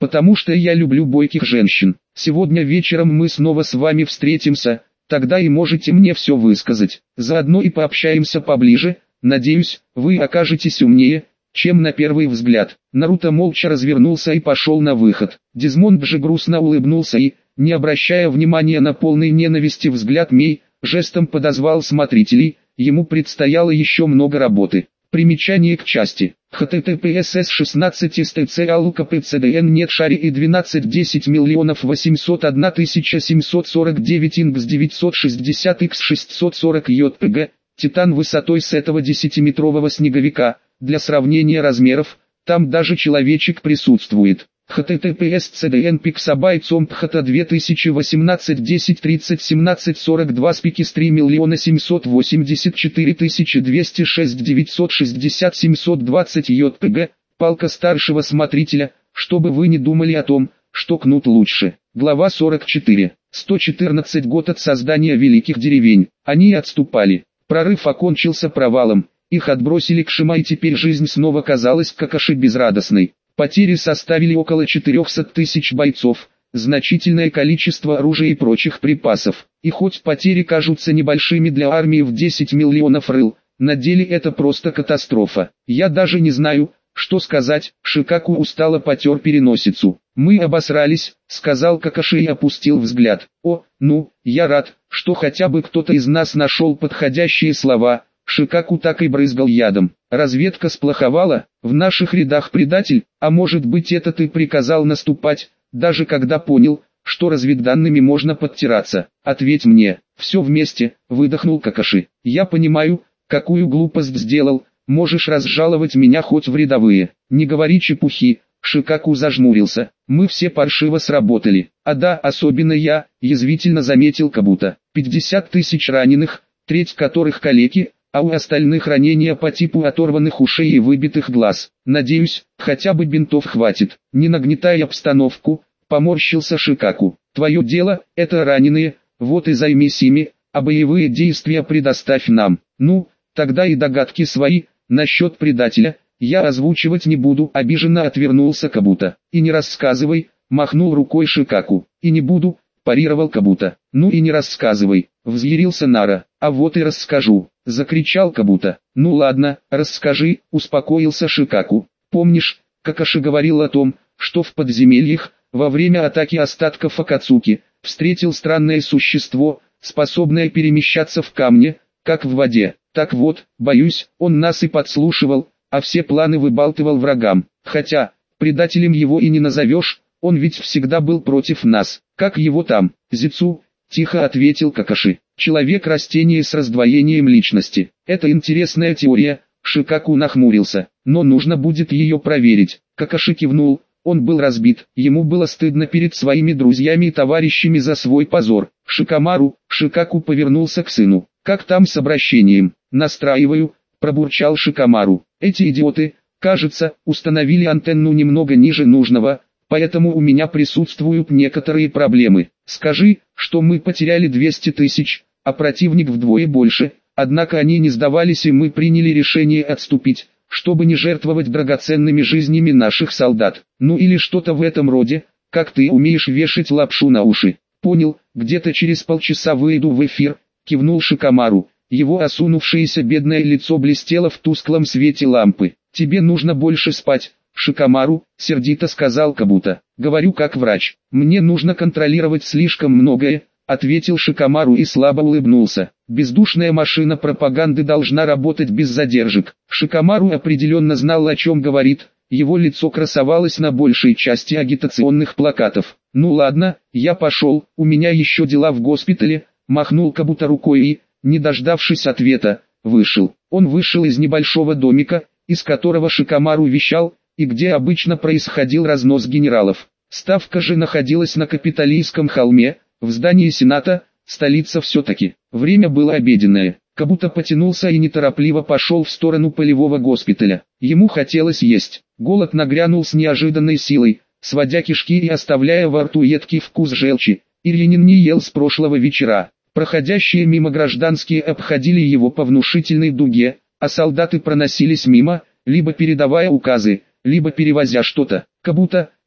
Потому что я люблю бойких женщин. Сегодня вечером мы снова с вами встретимся, тогда и можете мне все высказать. Заодно и пообщаемся поближе, надеюсь, вы окажетесь умнее, чем на первый взгляд. Наруто молча развернулся и пошел на выход. Дезмонд же грустно улыбнулся и, не обращая внимания на полный ненависти взгляд Мей, жестом подозвал смотрителей, ему предстояло еще много работы. Примечание к части. https шестнадцать stc alukapcdn нет шари и двенадцать десять миллионов восемьсот одна тысяча семьсот сорок девять ингс девятьсот шестьдесят икс шестьсот сорок jpg, титан высотой с этого десятиметрового снеговика, для сравнения размеров, там даже человечек присутствует. https cdn pixabay compхата две тысячи восемнадцать десять тридцать семнадцать сорок два спикис три миллиона семьсот восемьдесят четыре тысячи двести шесть девятьсот шестьдесят семьсот двадцать jpg, палка старшего смотрителя, чтобы вы не думали о том, что кнут лучше. Глава сорок четыре. сто четырнадцать год от создания великих деревень. Они отступали. Прорыв окончился провалом. Их отбросили к Шима, и теперь жизнь снова казалась Какаши безрадостной. Потери составили около четырехсот тысяч бойцов, значительное количество оружия и прочих припасов. И хоть потери кажутся небольшими для армии в десять миллионов рыл, на деле это просто катастрофа. Я даже не знаю, что сказать. Шикаку устало потер переносицу. «Мы обосрались», — сказал Какаши и опустил взгляд. «О, ну, я рад, что хотя бы кто-то из нас нашел подходящие слова». Шикаку так и брызгал ядом. Разведка сплоховала, в наших рядах предатель, а может быть это ты приказал наступать, даже когда понял, что разведданными можно подтираться. Ответь мне, все вместе, выдохнул Какаши. Я понимаю, какую глупость сделал, можешь разжаловать меня хоть в рядовые. Не говори чепухи, Шикаку зажмурился. Мы все паршиво сработали. А да, особенно я, язвительно заметил Кабуто. пятьдесят тысяч раненых, треть которых калеки, а у остальных ранения по типу оторванных ушей и выбитых глаз. Надеюсь, хотя бы бинтов хватит. Не нагнетай обстановку, поморщился Шикаку. Твое дело, это раненые, вот и займись ими, а боевые действия предоставь нам. Ну, тогда и догадки свои, насчет предателя, я озвучивать не буду, обиженно отвернулся Кабуто. И не рассказывай, махнул рукой Шикаку. И не буду, парировал Кабуто. Ну и не рассказывай, взъярился Нара. А вот и расскажу. Закричал Кабуто. Ну ладно, расскажи, успокоился Шикаку. Помнишь, Какаши говорил о том, что в подземельях, во время атаки остатков Акацуки, встретил странное существо, способное перемещаться в камне, как в воде. Так вот, боюсь, он нас и подслушивал, а все планы выбалтывал врагам. Хотя, предателем его и не назовешь, он ведь всегда был против нас. Как его там, Зицу? Тихо ответил Какаши. Человек-растение с раздвоением личности. Это интересная теория, Шикаку нахмурился. Но нужно будет ее проверить. Какаши кивнул, он был разбит. Ему было стыдно перед своими друзьями и товарищами за свой позор. Шикамару, Шикаку повернулся к сыну. Как там с обращением? Настраиваю, пробурчал Шикамару. Эти идиоты, кажется, установили антенну немного ниже нужного, поэтому у меня присутствуют некоторые проблемы. Скажи, что мы потеряли двести тысяч, а противник вдвое больше, однако они не сдавались и мы приняли решение отступить, чтобы не жертвовать драгоценными жизнями наших солдат. Ну или что-то в этом роде, как ты умеешь вешать лапшу на уши. Понял, где-то через полчаса выйду в эфир, кивнул Шикамару. Его осунувшееся бедное лицо блестело в тусклом свете лампы. Тебе нужно больше спать. Шикамару, сердито сказал Кабуто. Говорю как врач. Мне нужно контролировать слишком многое, ответил Шикамару и слабо улыбнулся. Бездушная машина пропаганды должна работать без задержек. Шикамару определенно знал, о чем говорит. Его лицо красовалось на большей части агитационных плакатов. Ну ладно, я пошел, у меня еще дела в госпитале, махнул Кабуто рукой и, не дождавшись ответа, вышел. Он вышел из небольшого домика, из которого Шикамару вещал, и где обычно происходил разнос генералов. Ставка же находилась на Капитолийском холме, в здании Сената, столица все-таки. Время было обеденное. Кабуто потянулся и неторопливо пошел в сторону полевого госпиталя. Ему хотелось есть. Голод нагрянул с неожиданной силой, сводя кишки и оставляя во рту едкий вкус желчи. Ильинин не ел с прошлого вечера. Проходящие мимо гражданские обходили его по внушительной дуге, а солдаты проносились мимо, либо передавая указы, либо перевозя что-то. Кабуто,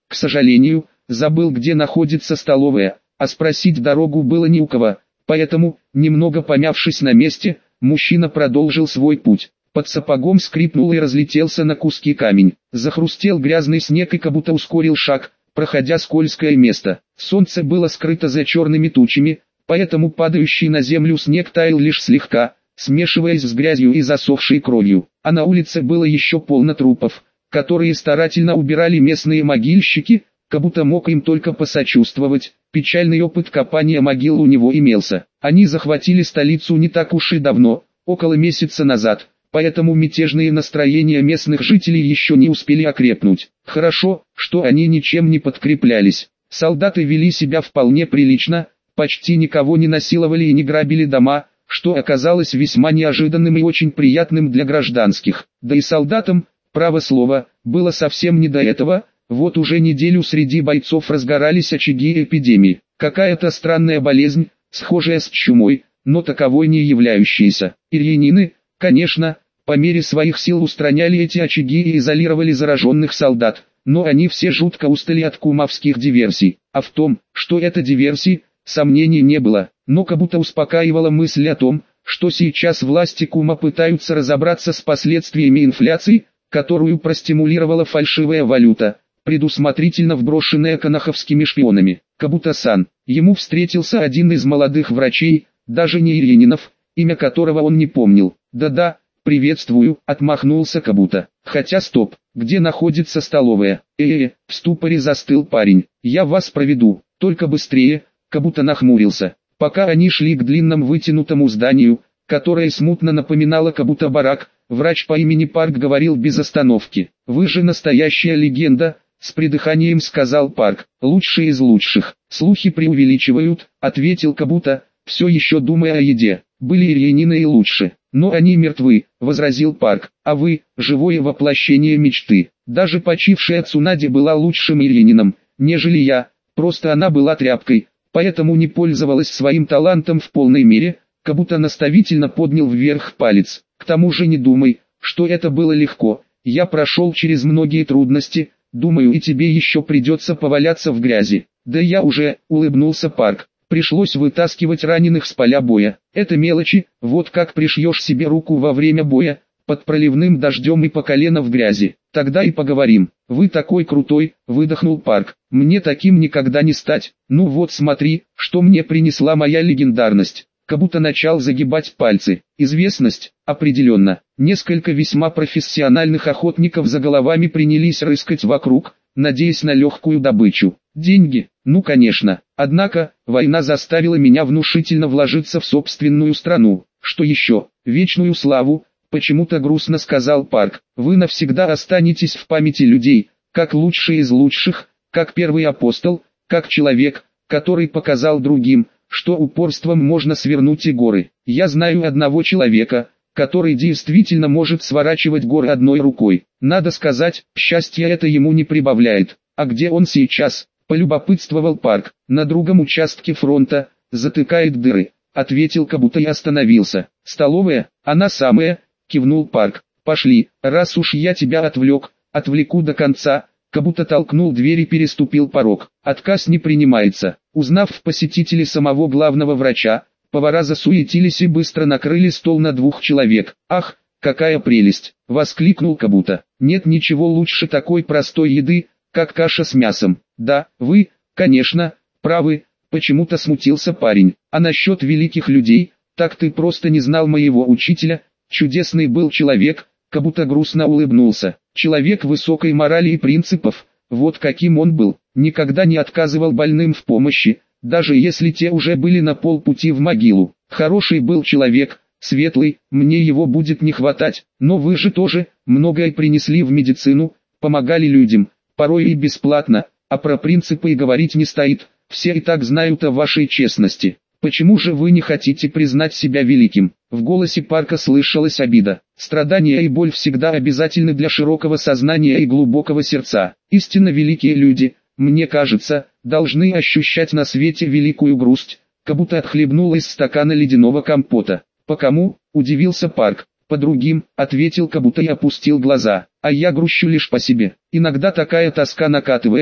К сожалению, забыл, где находится столовая, а спросить дорогу было не у кого, поэтому, немного помявшись на месте, мужчина продолжил свой путь. Под сапогом скрипнул и разлетелся на куски камень. Захрустел грязный снег и как будто ускорил шаг, проходя скользкое место. Солнце было скрыто за черными тучами, поэтому падающий на землю снег таял лишь слегка, смешиваясь с грязью и засохшей кровью. А на улице было еще полно трупов, которые старательно убирали местные могильщики, как будто мог им только посочувствовать. Печальный опыт копания могил у него имелся. Они захватили столицу не так уж и давно, около месяца назад. Поэтому мятежные настроения местных жителей еще не успели окрепнуть. Хорошо, что они ничем не подкреплялись. Солдаты вели себя вполне прилично, почти никого не насиловали и не грабили дома, что оказалось весьма неожиданным и очень приятным для гражданских. Да и солдатам, право слово, было совсем не до этого. Вот уже неделю среди бойцов разгорались очаги эпидемии. Какая-то странная болезнь, схожая с чумой, но таковой не являющаяся. Ирьянины, конечно, по мере своих сил устраняли эти очаги и изолировали зараженных солдат, но они все жутко устали от кумовских диверсий. А в том, что это диверсии, сомнений не было, но как будто успокаивала мысль о том, что сейчас власти Кума пытаются разобраться с последствиями инфляции, которую простимулировала фальшивая валюта, предусмотрительно вброшенная канаховскими шпионами. Кабута-сан, ему встретился один из молодых врачей, даже не Ильининов, имя которого он не помнил. Да-да, приветствую, отмахнулся Кабута. Хотя стоп, где находится столовая? Э-э, в ступоре застыл парень. Я вас проведу, только быстрее. Кабута нахмурился. Пока они шли к длинному вытянутому зданию, которое смутно напоминало Кабута барак, врач по имени Парк говорил без остановки. Вы же настоящая легенда, с придыханием сказал Парк. Лучший из лучших. Слухи преувеличивают, ответил Кабута, все еще думая о еде. Были ирьянины и лучше. Но они мертвы, возразил Парк, а вы – живое воплощение мечты. Даже почившая Цунади была лучшим ирьянином, нежели я, просто она была тряпкой, поэтому не пользовалась своим талантом в полной мере, как будто наставительно поднял вверх палец. К тому же не думай, что это было легко, я прошел через многие трудности, думаю и тебе еще придется поваляться в грязи. Да я уже, улыбнулся Парк. Пришлось вытаскивать раненых с поля боя. Это мелочи, вот как пришьешь себе руку во время боя, под проливным дождем и по колено в грязи. Тогда и поговорим. Вы такой крутой, выдохнул Парк. Мне таким никогда не стать. Ну вот смотри, что мне принесла моя легендарность. Как будто начал загибать пальцы. Известность, определенно. Несколько весьма профессиональных охотников за головами принялись рыскать вокруг, надеясь на легкую добычу. Деньги, ну конечно. Однако, война заставила меня внушительно вложиться в собственную страну. Что еще? Вечную славу, почему-то грустно сказал Парк. Вы навсегда останетесь в памяти людей, как лучший из лучших, как первый апостол, как человек, который показал другим, что упорством можно свернуть и горы. Я знаю одного человека, который действительно может сворачивать горы одной рукой. Надо сказать, счастья это ему не прибавляет. А где он сейчас? Полюбопытствовал Парк. На другом участке фронта, затыкает дыры, ответил Кабута и остановился. Столовая, она самая, кивнул Парк. Пошли, раз уж я тебя отвлек, отвлеку до конца. Кабута толкнул дверь и переступил порог. Отказ не принимается. Узнав в посетителе самого главного врача, повара засуетились и быстро накрыли стол на двух человек. Ах, какая прелесть! Воскликнул Кабута. Нет ничего лучше такой простой еды, как каша с мясом. Да, вы, конечно, правы, почему-то смутился парень. А насчет великих людей, так ты просто не знал моего учителя, чудесный был человек, Кабута грустно улыбнулся. Человек высокой морали и принципов, вот каким он был, никогда не отказывал больным в помощи, даже если те уже были на полпути в могилу. Хороший был человек, светлый, мне его будет не хватать, но вы же тоже, многое принесли в медицину, помогали людям, порой и бесплатно, а про принципы и говорить не стоит, все и так знают о вашей честности. Почему же вы не хотите признать себя великим? В голосе Парка слышалась обида. Страдания и боль всегда обязательны для широкого сознания и глубокого сердца. Истинно великие люди, мне кажется, должны ощущать на свете великую грусть, как будто отхлебнул из стакана ледяного компота. По кому? Удивился Парк. По другим, ответил Кабута и опустил глаза. А я грущу лишь по себе. Иногда такая тоска накатывает,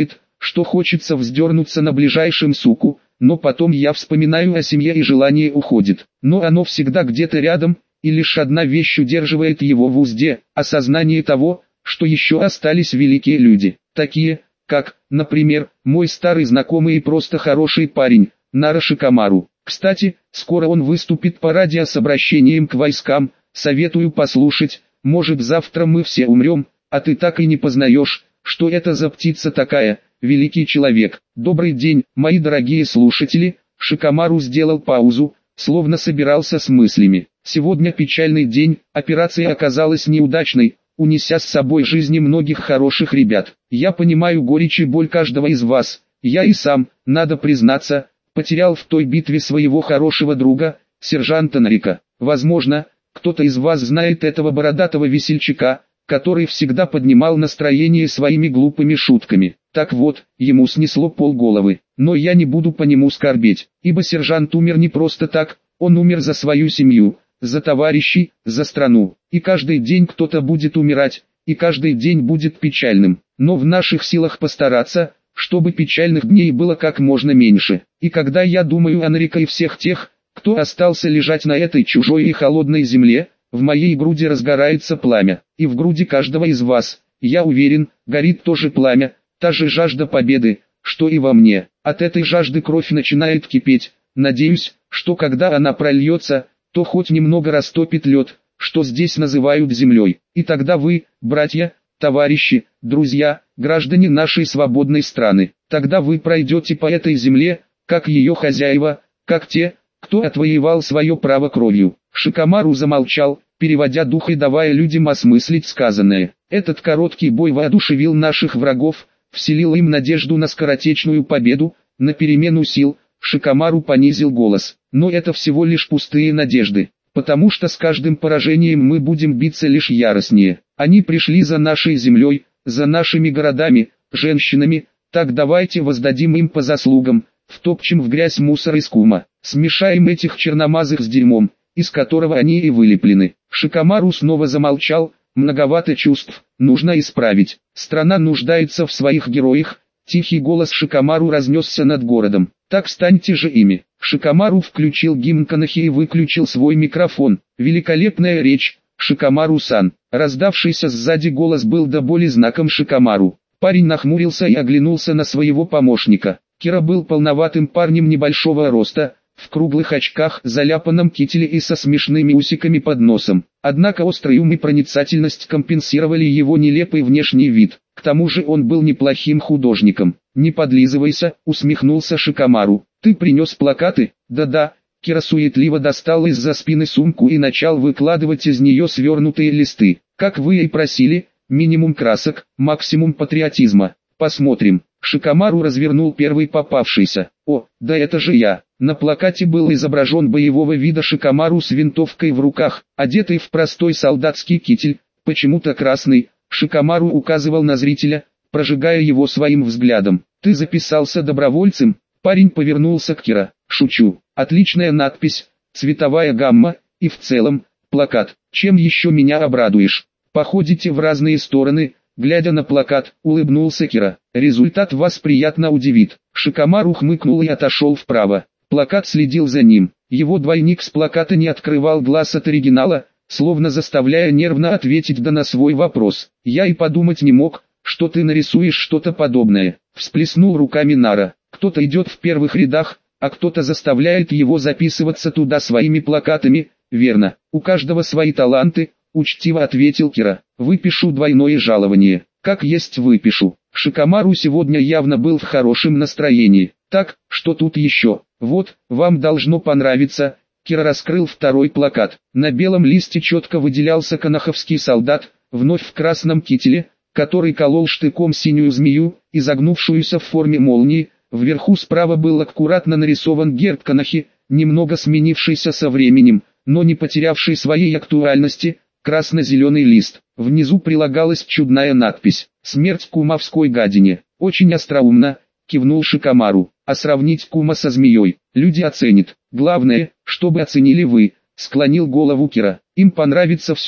что хочется вздернуться на ближайшем суку, но потом я вспоминаю о семье и желание уходит. Но оно всегда где-то рядом, и лишь одна вещь удерживает его в узде – осознание того, что еще остались великие люди, такие, как, например, мой старый знакомый и просто хороший парень, Нара Шикомару. Кстати, скоро он выступит по радио с обращением к войскам, советую послушать, может завтра мы все умрем, а ты так и не познаешь, что это за птица такая, великий человек. Добрый день, мои дорогие слушатели, Шикомару сделал паузу, словно собирался с мыслями. Сегодня печальный день, операция оказалась неудачной, унеся с собой жизни многих хороших ребят. Я понимаю горечь и боль каждого из вас, я и сам, надо признаться, потерял в той битве своего хорошего друга, сержанта Нарика. Возможно, кто-то из вас знает этого бородатого весельчака, который всегда поднимал настроение своими глупыми шутками. Так вот, ему снесло полголовы. Но я не буду по нему скорбеть, ибо сержант умер не просто так, он умер за свою семью, за товарищей, за страну. И каждый день кто-то будет умирать, и каждый день будет печальным. Но в наших силах постараться, чтобы печальных дней было как можно меньше. И когда я думаю о Нарике и всех тех, кто остался лежать на этой чужой и холодной земле, в моей груди разгорается пламя. И в груди каждого из вас, я уверен, горит тоже пламя, та же жажда победы, что и во мне. От этой жажды кровь начинает кипеть. Надеюсь, что когда она прольется, то хоть немного растопит лед, что здесь называют землей. И тогда вы, братья, товарищи, друзья, граждане нашей свободной страны, тогда вы пройдете по этой земле, как ее хозяева, как те, кто отвоевал свое право кровью. Шикомару замолчал, переводя дух и давая людям осмыслить сказанное. Этот короткий бой воодушевил наших врагов, вселил им надежду на скоротечную победу, на перемену сил. Шикомару понизил голос. Но это всего лишь пустые надежды, потому что с каждым поражением мы будем биться лишь яростнее. Они пришли за нашей землей, за нашими городами, женщинами, так давайте воздадим им по заслугам, втопчем в грязь мусор из кума, смешаем этих черномазых с дерьмом, из которого они и вылеплены. Шикомару снова замолчал, многовато чувств, нужно исправить. Страна нуждается в своих героях. Тихий голос Шикомару разнесся над городом. Так станьте же ими. Шикомару включил гимн Канахи и выключил свой микрофон. Великолепная речь, Шикомару-сан. Раздавшийся сзади голос был до боли знаком Шикомару. Парень нахмурился и оглянулся на своего помощника. Кира был полноватым парнем небольшого роста, в круглых очках, заляпанном кителе и со смешными усиками под носом. Однако острый ум и проницательность компенсировали его нелепый внешний вид. К тому же он был неплохим художником. «Не подлизывайся», — усмехнулся Шикомару. «Ты принес плакаты?» «Да-да». Кира суетливо достал из-за спины сумку и начал выкладывать из нее свернутые листы. «Как вы и просили, минимум красок, максимум патриотизма. Посмотрим». Шикомару развернул первый попавшийся. «О, да это же я». На плакате был изображен боевого вида Шикомару с винтовкой в руках, одетый в простой солдатский китель, почему-то красный. Шикомару указывал на зрителя, прожигая его своим взглядом. «Ты записался добровольцем?» Парень повернулся к Кира. «Шучу. Отличная надпись, цветовая гамма, и в целом, плакат. Чем еще меня обрадуешь? Походите в разные стороны». Глядя на плакат, улыбнулся Кира. «Результат вас приятно удивит». Шикомару хмыкнул и отошел вправо. Плакат следил за ним. Его двойник с плаката не открывал глаз от оригинала, словно заставляя нервно ответить да на свой вопрос. «Я и подумать не мог, что ты нарисуешь что-то подобное», — всплеснул руками Нара. «Кто-то идет в первых рядах, а кто-то заставляет его записываться туда своими плакатами, верно, у каждого свои таланты», — учтиво ответил Кира. «Выпишу двойное жалование». «Как есть выпишу». Шикомару сегодня явно был в хорошем настроении. «Так, что тут еще? Вот, вам должно понравиться». Кира раскрыл второй плакат. На белом листе четко выделялся канаховский солдат, вновь в красном кителе, который колол штыком синюю змею, изогнувшуюся в форме молнии. Вверху справа был аккуратно нарисован герб Канахи, немного сменившийся со временем, но не потерявший своей актуальности, красно-зеленый лист. Внизу прилагалась чудная надпись «Смерть кумовской гадине». «Очень остроумно», — кивнул Шикомару. «А сравнить кума со змеей, люди оценят. Главное, чтобы оценили вы», — склонил голову Кира. «Им понравится все,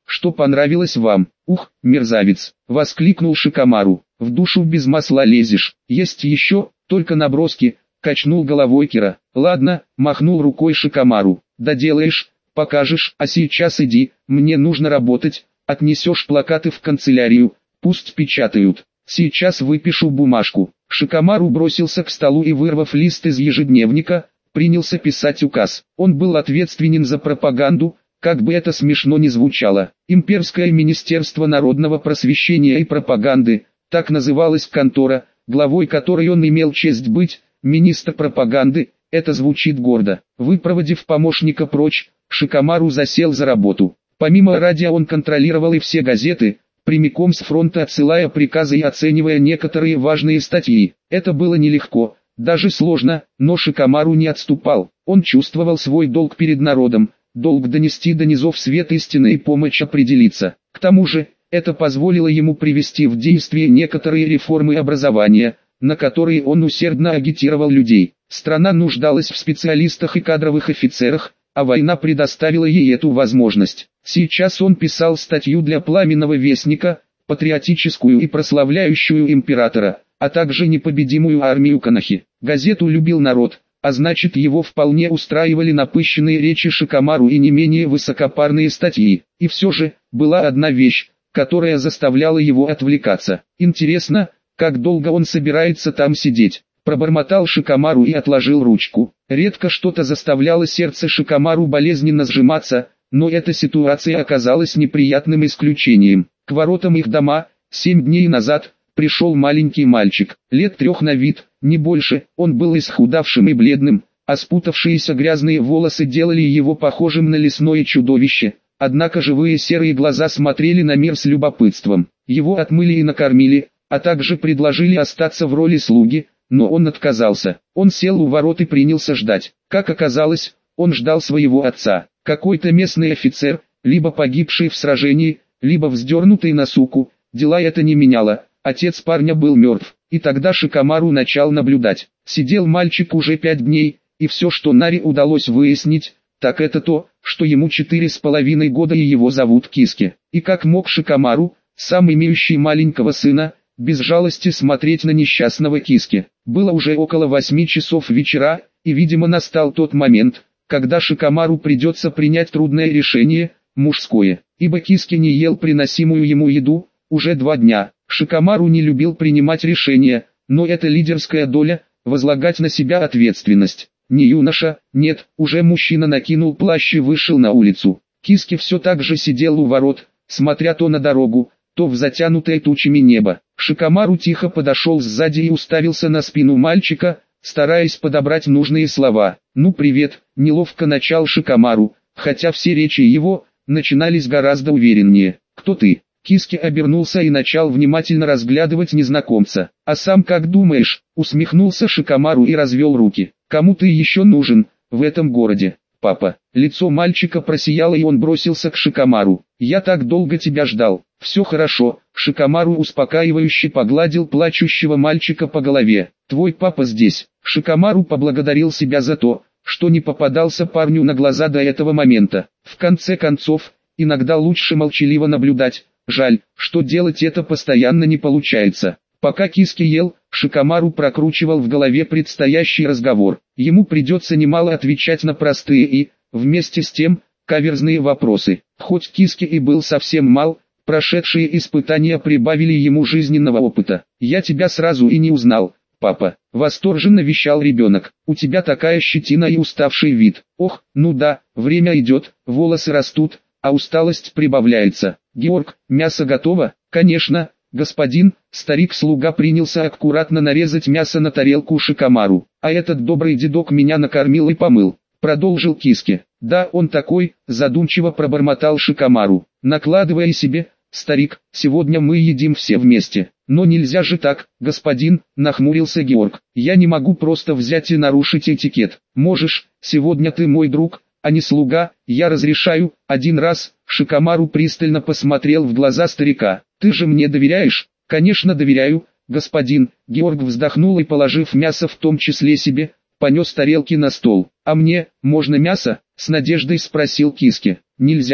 что понравилось вам. Ух, мерзавец, воскликнул Шикомару, в душу без масла лезешь, есть еще, только наброски, качнул головой Кира. Ладно, махнул рукой Шикомару, доделаешь, покажешь, а сейчас иди, мне нужно работать, отнесешь плакаты в канцелярию, пусть печатают. Сейчас выпишу бумажку. Шикомару бросился к столу и, вырвав лист из ежедневника, принялся писать указ. Он был ответственен за пропаганду, как бы это смешно ни звучало. Имперское министерство народного просвещения и пропаганды, так называлась контора, главой которой он имел честь быть, министр пропаганды, это звучит гордо. Выпроводив помощника прочь, Шикомару засел за работу. Помимо радио он контролировал и все газеты, прямиком с фронта отсылая приказы и оценивая некоторые важные статьи. Это было нелегко, даже сложно, но Шикомару не отступал. Он чувствовал свой долг перед народом, долг донести до низов свет истины и помочь определиться. К тому же, это позволило ему привести в действие некоторые реформы образования, на которые он усердно агитировал людей. Страна нуждалась в специалистах и кадровых офицерах, а война предоставила ей эту возможность. Сейчас он писал статью для Пламенного Вестника, патриотическую и прославляющую императора, а также непобедимую армию Канахи. Газету любил народ, а значит его вполне устраивали напыщенные речи Шикомару и не менее высокопарные статьи. И все же, была одна вещь, которая заставляла его отвлекаться. Интересно, как долго он собирается там сидеть? Пробормотал Шикомару и отложил ручку. Редко что-то заставляло сердце Шикомару болезненно сжиматься, но эта ситуация оказалась неприятным исключением. К воротам их дома, семь дней назад, пришел маленький мальчик, лет трех на вид, не больше. Он был исхудавшим и бледным, а спутавшиеся грязные волосы делали его похожим на лесное чудовище. Однако живые серые глаза смотрели на мир с любопытством. Его отмыли и накормили, а также предложили остаться в роли слуги, но он отказался. Он сел у ворот и принялся ждать. Как оказалось, он ждал своего отца. Какой-то местный офицер, либо погибший в сражении, либо вздернутый на суку. Дела это не меняло. Отец парня был мертв. И тогда Шикомару начал наблюдать. Сидел мальчик уже пять дней, и все, что Наре удалось выяснить, так это то, что ему четыре с половиной года и его зовут Киски. И как мог Шикомару, сам имеющий маленького сына, без жалости смотреть на несчастного Киски. Было уже около восьми часов вечера, и видимо настал тот момент, когда Шикомару придется принять трудное решение, мужское, ибо Киски не ел приносимую ему еду, уже два дня. Шикомару не любил принимать решения, но это лидерская доля, возлагать на себя ответственность. Не юноша, нет, уже мужчина накинул плащ и вышел на улицу. Киски все так же сидел у ворот, смотря то на дорогу, то в затянутое тучами небо. Шикомару тихо подошел сзади и уставился на спину мальчика, стараясь подобрать нужные слова. «Ну привет», — неловко начал Шикомару, хотя все речи его начинались гораздо увереннее. «Кто ты?» Киски обернулся и начал внимательно разглядывать незнакомца. «А сам как думаешь?» — усмехнулся Шикомару и развел руки. «Кому ты еще нужен в этом городе?» «Папа». Лицо мальчика просияло, и он бросился к Шикомару. «Я так долго тебя ждал». «Все хорошо», — Шикомару успокаивающе погладил плачущего мальчика по голове. «Твой папа здесь». Шикомару поблагодарил себя за то, что не попадался парню на глаза до этого момента. В конце концов, иногда лучше молчаливо наблюдать. Жаль, что делать это постоянно не получается. Пока Киски ел, Шикомару прокручивал в голове предстоящий разговор. Ему придется немало отвечать на простые и, вместе с тем, каверзные вопросы. Хоть Киски и был совсем мал, прошедшие испытания прибавили ему жизненного опыта. «Я тебя сразу и не узнал, папа», — восторженно вещал ребенок. «У тебя такая щетина и уставший вид». «Ох, ну да, время идет, волосы растут, а усталость прибавляется». «Георг, мясо готово?» «Конечно, господин». Старик-слуга принялся аккуратно нарезать мясо на тарелку Шикомару. «А этот добрый дедок меня накормил и помыл», — продолжил Киски. «Да, он такой», — задумчиво пробормотал Шикомару. «Накладывай себе, старик, сегодня мы едим все вместе». «Но нельзя же так, господин», — нахмурился Георг. «Я не могу просто взять и нарушить этикет». «Можешь, сегодня ты мой друг, а не слуга, я разрешаю». Один раз Шикомару пристально посмотрел в глаза старика. «Ты же мне доверяешь?» «Конечно доверяю, господин». Георг вздохнул и, положив мясо в том числе себе, понес тарелки на стол. «А мне, можно мясо?» — с надеждой спросил Киски. «Нельзя»,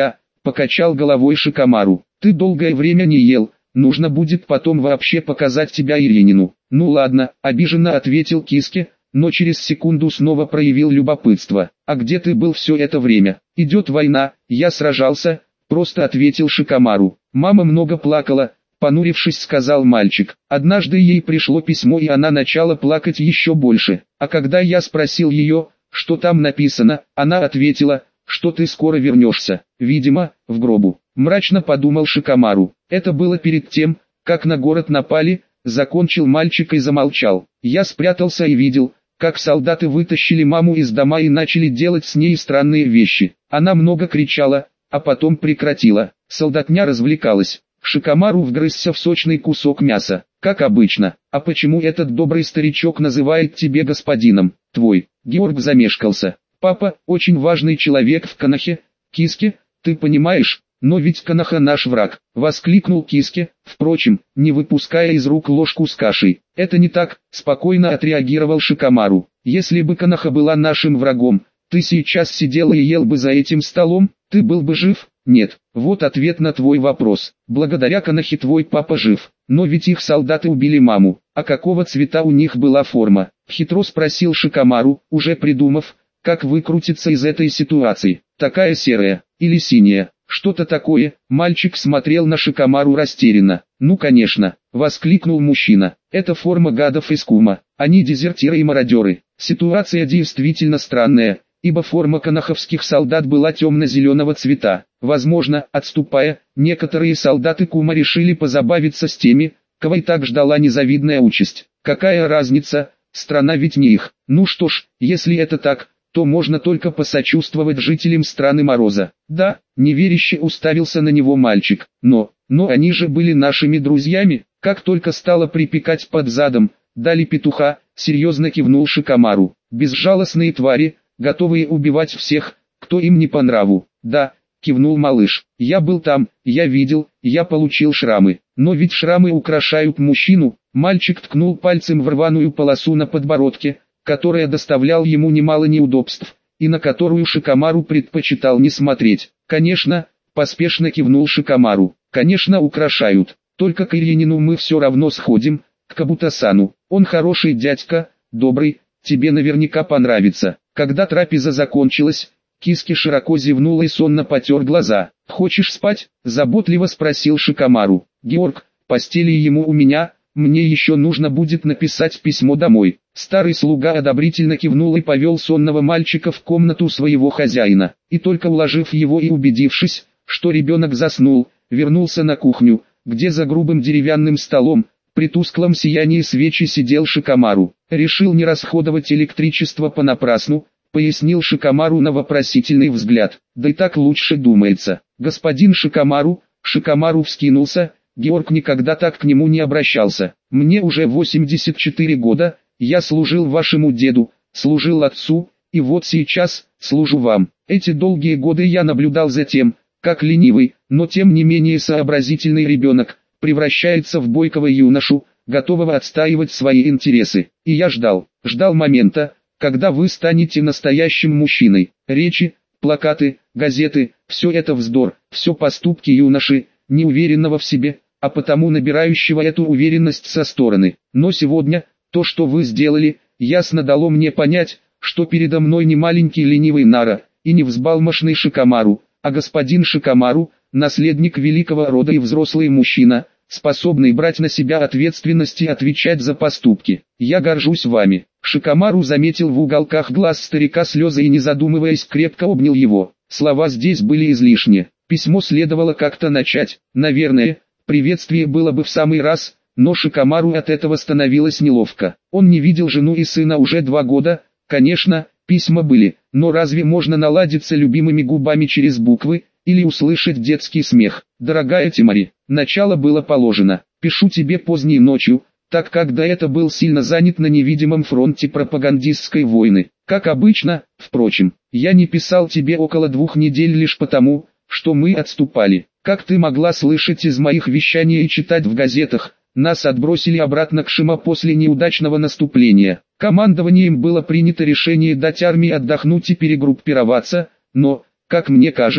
покачал головой Шикомару. Ты долгое время не ел, нужно будет потом вообще показать тебя Иринину. Ну ладно, обиженно ответил Киске, но через секунду снова проявил любопытство. А где ты был все это время? Идет война, я сражался, просто ответил Шикомару. Мама много плакала, понурившись, сказал мальчик. Однажды ей пришло письмо, и она начала плакать еще больше. А когда я спросил ее, что там написано, она ответила, что ты скоро вернешься, видимо, в гробу. Мрачно подумал Шикомару. Это было перед тем, как на город напали, закончил мальчик и замолчал. Я спрятался и видел, как солдаты вытащили маму из дома и начали делать с ней странные вещи. Она много кричала, а потом прекратила. Солдатня развлекалась. Шикомару вгрызся в сочный кусок мяса. Как обычно. А почему этот добрый старичок называет тебя господином? Твой. Георг замешкался. Папа, очень важный человек в Конохе. Киске, ты понимаешь? Но ведь Коноха наш враг, воскликнул Киске, впрочем, не выпуская из рук ложку с кашей. Это не так, спокойно отреагировал Шикомару. Если бы Коноха была нашим врагом, ты сейчас сидел и ел бы за этим столом, ты был бы жив? Нет. Вот ответ на твой вопрос. Благодаря Конохе твой папа жив. Но ведь их солдаты убили маму. А какого цвета у них была форма? Хитро спросил Шикомару, уже придумав, как выкрутиться из этой ситуации. Такая серая или синяя? Что-то такое. Мальчик смотрел на Шикомару растерянно. Ну конечно, воскликнул мужчина. Это форма гадов из Кума. Они дезертиры и мародеры. Ситуация действительно странная, ибо форма коноховских солдат была темно-зеленого цвета. Возможно, отступая, некоторые солдаты Кума решили позабавиться с теми, кого и так ждала незавидная участь. Какая разница, страна ведь не их. Ну что ж, если это так, то можно только посочувствовать жителям страны Мороза. Да, неверяще уставился на него мальчик. Но, но они же были нашими друзьями. Как только стало припекать под задом, дали петуха, серьезно кивнул Шикомару. Безжалостные твари, готовые убивать всех, кто им не по нраву. Да, кивнул малыш. Я был там, я видел, я получил шрамы. Но ведь шрамы украшают мужчину. Мальчик ткнул пальцем в рваную полосу на подбородке, которая доставлял ему немало неудобств, и на которую Шикомару предпочитал не смотреть. Конечно, поспешно кивнул Шикомару. Конечно, украшают. Только к Иринину мы все равно сходим, к Кабута-сану. Он хороший дядька, добрый, тебе наверняка понравится. Когда трапеза закончилась, Киске широко зевнул и сонно потер глаза. «Хочешь спать?» – заботливо спросил Шикомару. «Георг, постели ему у меня, мне еще нужно будет написать письмо домой». Старый слуга одобрительно кивнул и повел сонного мальчика в комнату своего хозяина. И только уложив его и убедившись, что ребенок заснул, вернулся на кухню, где за грубым деревянным столом, при тусклом сиянии свечи сидел Шикомару. Решил не расходовать электричество понапрасну, пояснил Шикомару на вопросительный взгляд. Да и так лучше думается. Господин Шикомару, Шикомару вскинулся, Георг никогда так к нему не обращался. Мне уже восемьдесят четыре года, я служил вашему деду, служил отцу, и вот сейчас, служу вам. Эти долгие годы я наблюдал за тем, как ленивый, но тем не менее сообразительный ребенок, превращается в бойкого юношу, готового отстаивать свои интересы. И я ждал, ждал момента, когда вы станете настоящим мужчиной. Речи, плакаты, газеты, все это вздор, все поступки юноши, неуверенного в себе, а потому набирающего эту уверенность со стороны. Но сегодня, то, что вы сделали, ясно дало мне понять, что передо мной не маленький ленивый Нара, и не взбалмошный Шикомару, а господин Шикомару, наследник великого рода и взрослый мужчина, способный брать на себя ответственность и отвечать за поступки. Я горжусь вами. Шикомару заметил в уголках глаз старика слезы и, не задумываясь, крепко обнял его. Слова здесь были излишни. Письмо следовало как-то начать. Наверное, приветствие было бы в самый раз, но Шикомару от этого становилось неловко. Он не видел жену и сына уже два года. Конечно, письма были, но разве можно наладиться любимыми губами через буквы, или услышать детский смех? Дорогая Тимари, начало было положено. Пишу тебе поздней ночью, так как до этого был сильно занят на невидимом фронте пропагандистской войны. Как обычно, впрочем, я не писал тебе около двух недель лишь потому, что мы отступали. Как ты могла слышать из моих вещаний и читать в газетах, нас отбросили обратно к Шима после неудачного наступления. Командованием было принято решение дать армии отдохнуть и перегруппироваться, но, как мне кажется,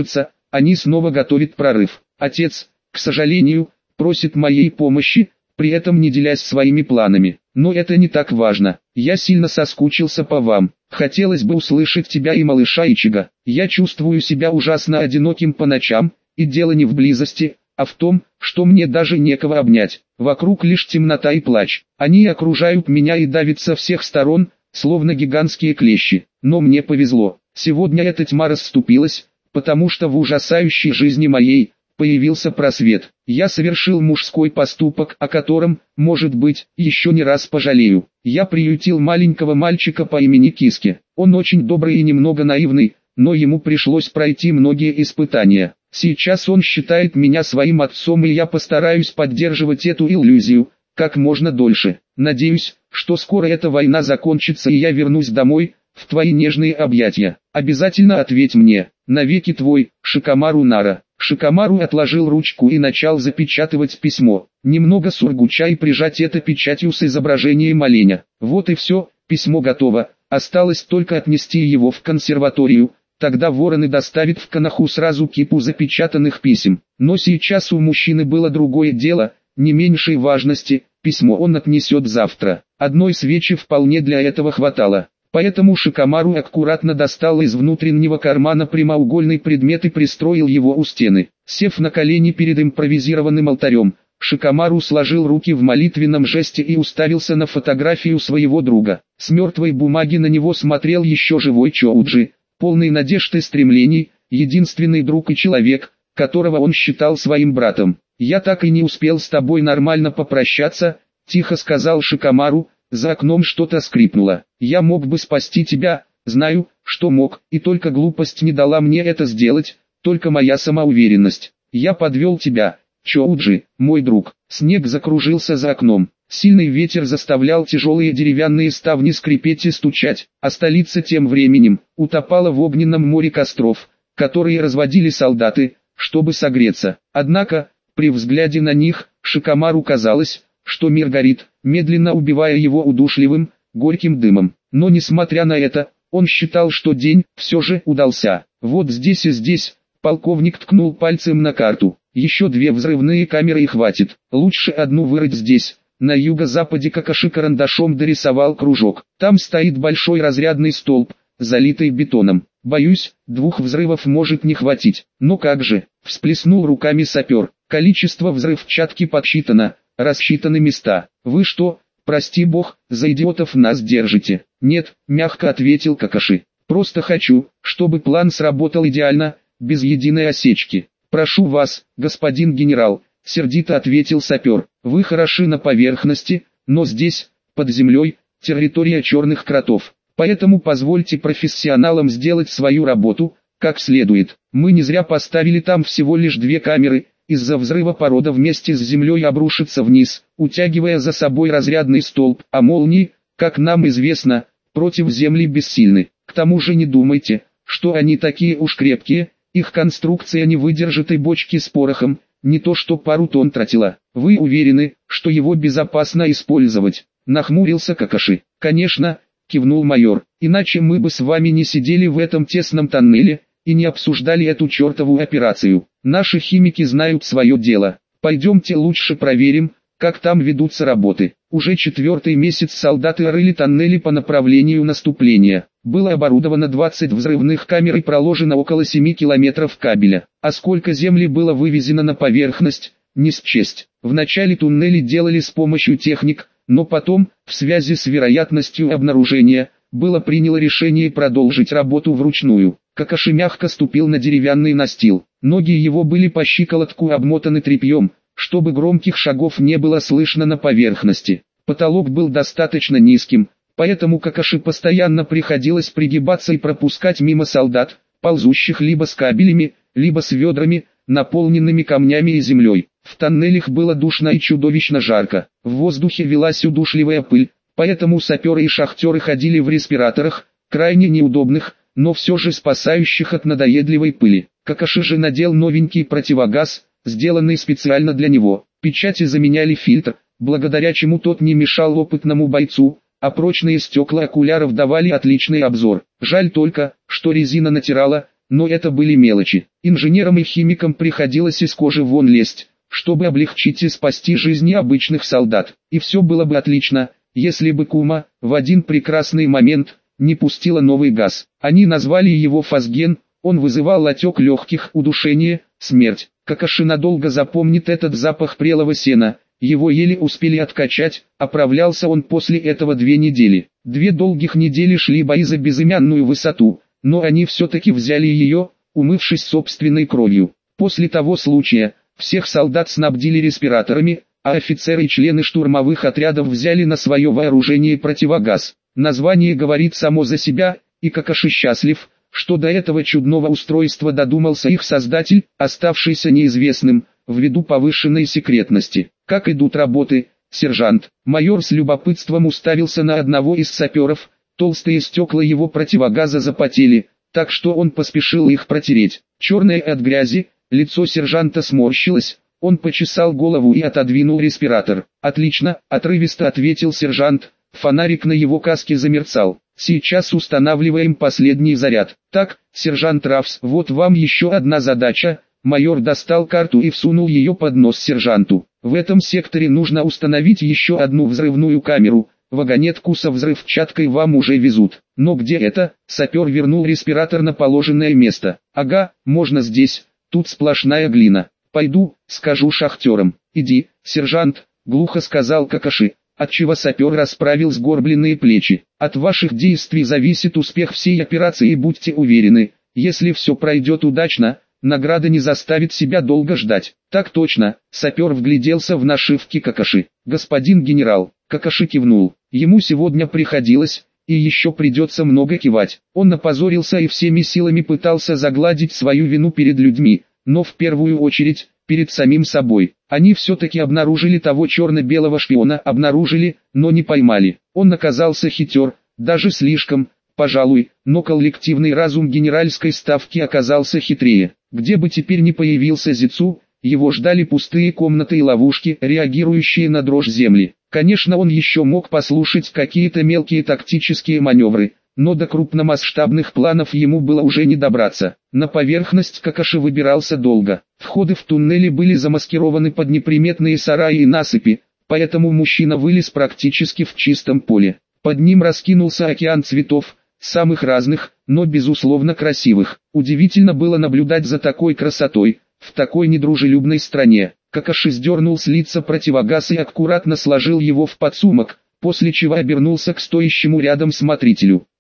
они снова готовят прорыв. Отец, к сожалению, просит моей помощи, при этом не делясь своими планами. Но это не так важно. Я сильно соскучился по вам. Хотелось бы услышать тебя и малыша Ичиго. Я чувствую себя ужасно одиноким по ночам, и дело не в близости, а в том, что мне даже некого обнять. Вокруг лишь темнота и плач. Они окружают меня и давят со всех сторон, словно гигантские клещи. Но мне повезло. Сегодня эта тьма расступилась, потому что в ужасающей жизни моей появился просвет. Я совершил мужской поступок, о котором, может быть, еще не раз пожалею. Я приютил маленького мальчика по имени Киски. Он очень добрый и немного наивный, но ему пришлось пройти многие испытания. Сейчас он считает меня своим отцом, и я постараюсь поддерживать эту иллюзию как можно дольше. Надеюсь, что скоро эта война закончится и я вернусь домой, в твои нежные объятия. Обязательно ответь мне. Навеки твой, Шикомару Нара. Шикомару отложил ручку и начал запечатывать письмо. Немного сургуча и прижать это печатью с изображением оленя. Вот и все, письмо готово. Осталось только отнести его в консерваторию. Тогда вороны доставят в Коноху сразу кипу запечатанных писем. Но сейчас у мужчины было другое дело, не меньшей важности. Письмо он отнесет завтра. Одной свечи вполне для этого хватало. Поэтому Шикомару аккуратно достал из внутреннего кармана прямоугольный предмет и пристроил его у стены. Сев на колени перед импровизированным алтарем, Шикомару сложил руки в молитвенном жесте и уставился на фотографию своего друга. С мертвой бумаги на него смотрел еще живой Чоуджи, полный надежд и стремлений, единственный друг и человек, которого он считал своим братом. «Я так и не успел с тобой нормально попрощаться», — тихо сказал Шикомару. За окном что-то скрипнуло. «Я мог бы спасти тебя, знаю, что мог, и только глупость не дала мне это сделать, только моя самоуверенность. Я подвел тебя, Чоуджи, мой друг». Снег закружился за окном. Сильный ветер заставлял тяжелые деревянные ставни скрипеть и стучать, а столица тем временем утопала в огненном море костров, которые разводили солдаты, чтобы согреться. Однако, при взгляде на них, Шикомару казалось, что мир горит, медленно убивая его удушливым, горьким дымом. Но несмотря на это, он считал, что день все же удался. Вот здесь и здесь, полковник ткнул пальцем на карту. Еще две взрывные камеры и хватит. Лучше одну вырыть здесь. На юго-западе Какаши карандашом дорисовал кружок. Там стоит большой разрядный столб, залитый бетоном. Боюсь, двух взрывов может не хватить. Но как же, всплеснул руками сапер. Количество взрывчатки подсчитано. Рассчитаны места. Вы что, прости бог, за идиотов нас держите? Нет, мягко ответил Какаши. Просто хочу, чтобы план сработал идеально, без единой осечки. Прошу вас, господин генерал, сердито ответил сапер. Вы хороши на поверхности, но здесь, под землей, территория черных кротов. Поэтому позвольте профессионалам сделать свою работу, как следует. Мы не зря поставили там всего лишь две камеры. Из-за взрыва порода вместе с землей обрушится вниз, утягивая за собой разрядный столб, а молнии, как нам известно, против земли бессильны. К тому же не думайте, что они такие уж крепкие, их конструкция не выдержит и бочки с порохом, не то что пару тонн тротила. Вы уверены, что его безопасно использовать? Нахмурился Какаши. Конечно, кивнул майор, иначе мы бы с вами не сидели в этом тесном тоннеле и не обсуждали эту чертову операцию. Наши химики знают свое дело. Пойдемте лучше проверим, как там ведутся работы. Уже четвертый месяц солдаты рыли тоннели по направлению наступления. Было оборудовано двадцать взрывных камер и проложено около семи километров кабеля. А сколько земли было вывезено на поверхность, не счесть. Вначале туннели делали с помощью техник, но потом, в связи с вероятностью обнаружения, было принято решение продолжить работу вручную. Какаши мягко ступил на деревянный настил. Ноги его были по щиколотку обмотаны тряпьем, чтобы громких шагов не было слышно на поверхности. Потолок был достаточно низким, поэтому Какаши постоянно приходилось пригибаться и пропускать мимо солдат, ползущих либо с кабелями, либо с ведрами, наполненными камнями и землей. В тоннелях было душно и чудовищно жарко. В воздухе велась удушливая пыль, поэтому саперы и шахтеры ходили в респираторах, крайне неудобных, но все же спасающих от надоедливой пыли. Какаши же надел новенький противогаз, сделанный специально для него. Печати заменяли фильтр, благодаря чему тот не мешал опытному бойцу, а прочные стекла окуляров давали отличный обзор. Жаль только, что резина натирала, но это были мелочи. Инженерам и химикам приходилось из кожи вон лезть, чтобы облегчить и спасти жизни обычных солдат. И все было бы отлично, если бы Кума, в один прекрасный момент, не пустила новый газ. Они назвали его фосген, он вызывал отек легких, удушение, смерть. Какаши надолго запомнит этот запах прелого сена, его еле успели откачать, оправлялся он после этого две недели. Две долгих недели шли бои за безымянную высоту, но они все-таки взяли ее, умывшись собственной кровью. После того случая, всех солдат снабдили респираторами, а офицеры и члены штурмовых отрядов взяли на свое вооружение противогаз. Название говорит само за себя, и Какаши счастлив, что до этого чудного устройства додумался их создатель, оставшийся неизвестным, ввиду повышенной секретности. Как идут работы, сержант? Майор с любопытством уставился на одного из саперов, толстые стекла его противогаза запотели, так что он поспешил их протереть. Черное от грязи, лицо сержанта сморщилось, он почесал голову и отодвинул респиратор. «Отлично», — отрывисто ответил сержант, фонарик на его каске замерцал. «Сейчас устанавливаем последний заряд». «Так, сержант Рафс, вот вам еще одна задача». Майор достал карту и всунул ее под нос сержанту. «В этом секторе нужно установить еще одну взрывную камеру. Вагонетку со взрывчаткой вам уже везут. Но где это?» Сапер вернул респиратор на положенное место. «Ага, можно здесь, тут сплошная глина. Пойду, скажу шахтерам». «Иди, сержант», — глухо сказал Какаши, отчего сапер расправил сгорбленные плечи. «От ваших действий зависит успех всей операции, и будьте уверены, если все пройдет удачно, награда не заставит себя долго ждать». «Так точно», — сапер вгляделся в нашивки Какаши. «Господин генерал». Какаши кивнул. Ему сегодня приходилось, и еще придется много кивать. Он напозорился и всеми силами пытался загладить свою вину перед людьми, но в первую очередь, перед самим собой. Они все-таки обнаружили того черно-белого шпиона, обнаружили, но не поймали. Он оказался хитер, даже слишком, пожалуй, но коллективный разум генеральской ставки оказался хитрее. Где бы теперь ни появился Зицу, его ждали пустые комнаты и ловушки, реагирующие на дрожь земли. Конечно, он еще мог послушать какие-то мелкие тактические маневры, но до крупномасштабных планов ему было уже не добраться. На поверхность Какаши выбирался долго. Входы в туннели были замаскированы под неприметные сараи и насыпи, поэтому мужчина вылез практически в чистом поле. Под ним раскинулся океан цветов, самых разных, но безусловно красивых. Удивительно было наблюдать за такой красотой, в такой недружелюбной стране. Какаши сдернул с лица противогаз и аккуратно сложил его в подсумок, после чего обернулся к стоящему рядом смотрителю.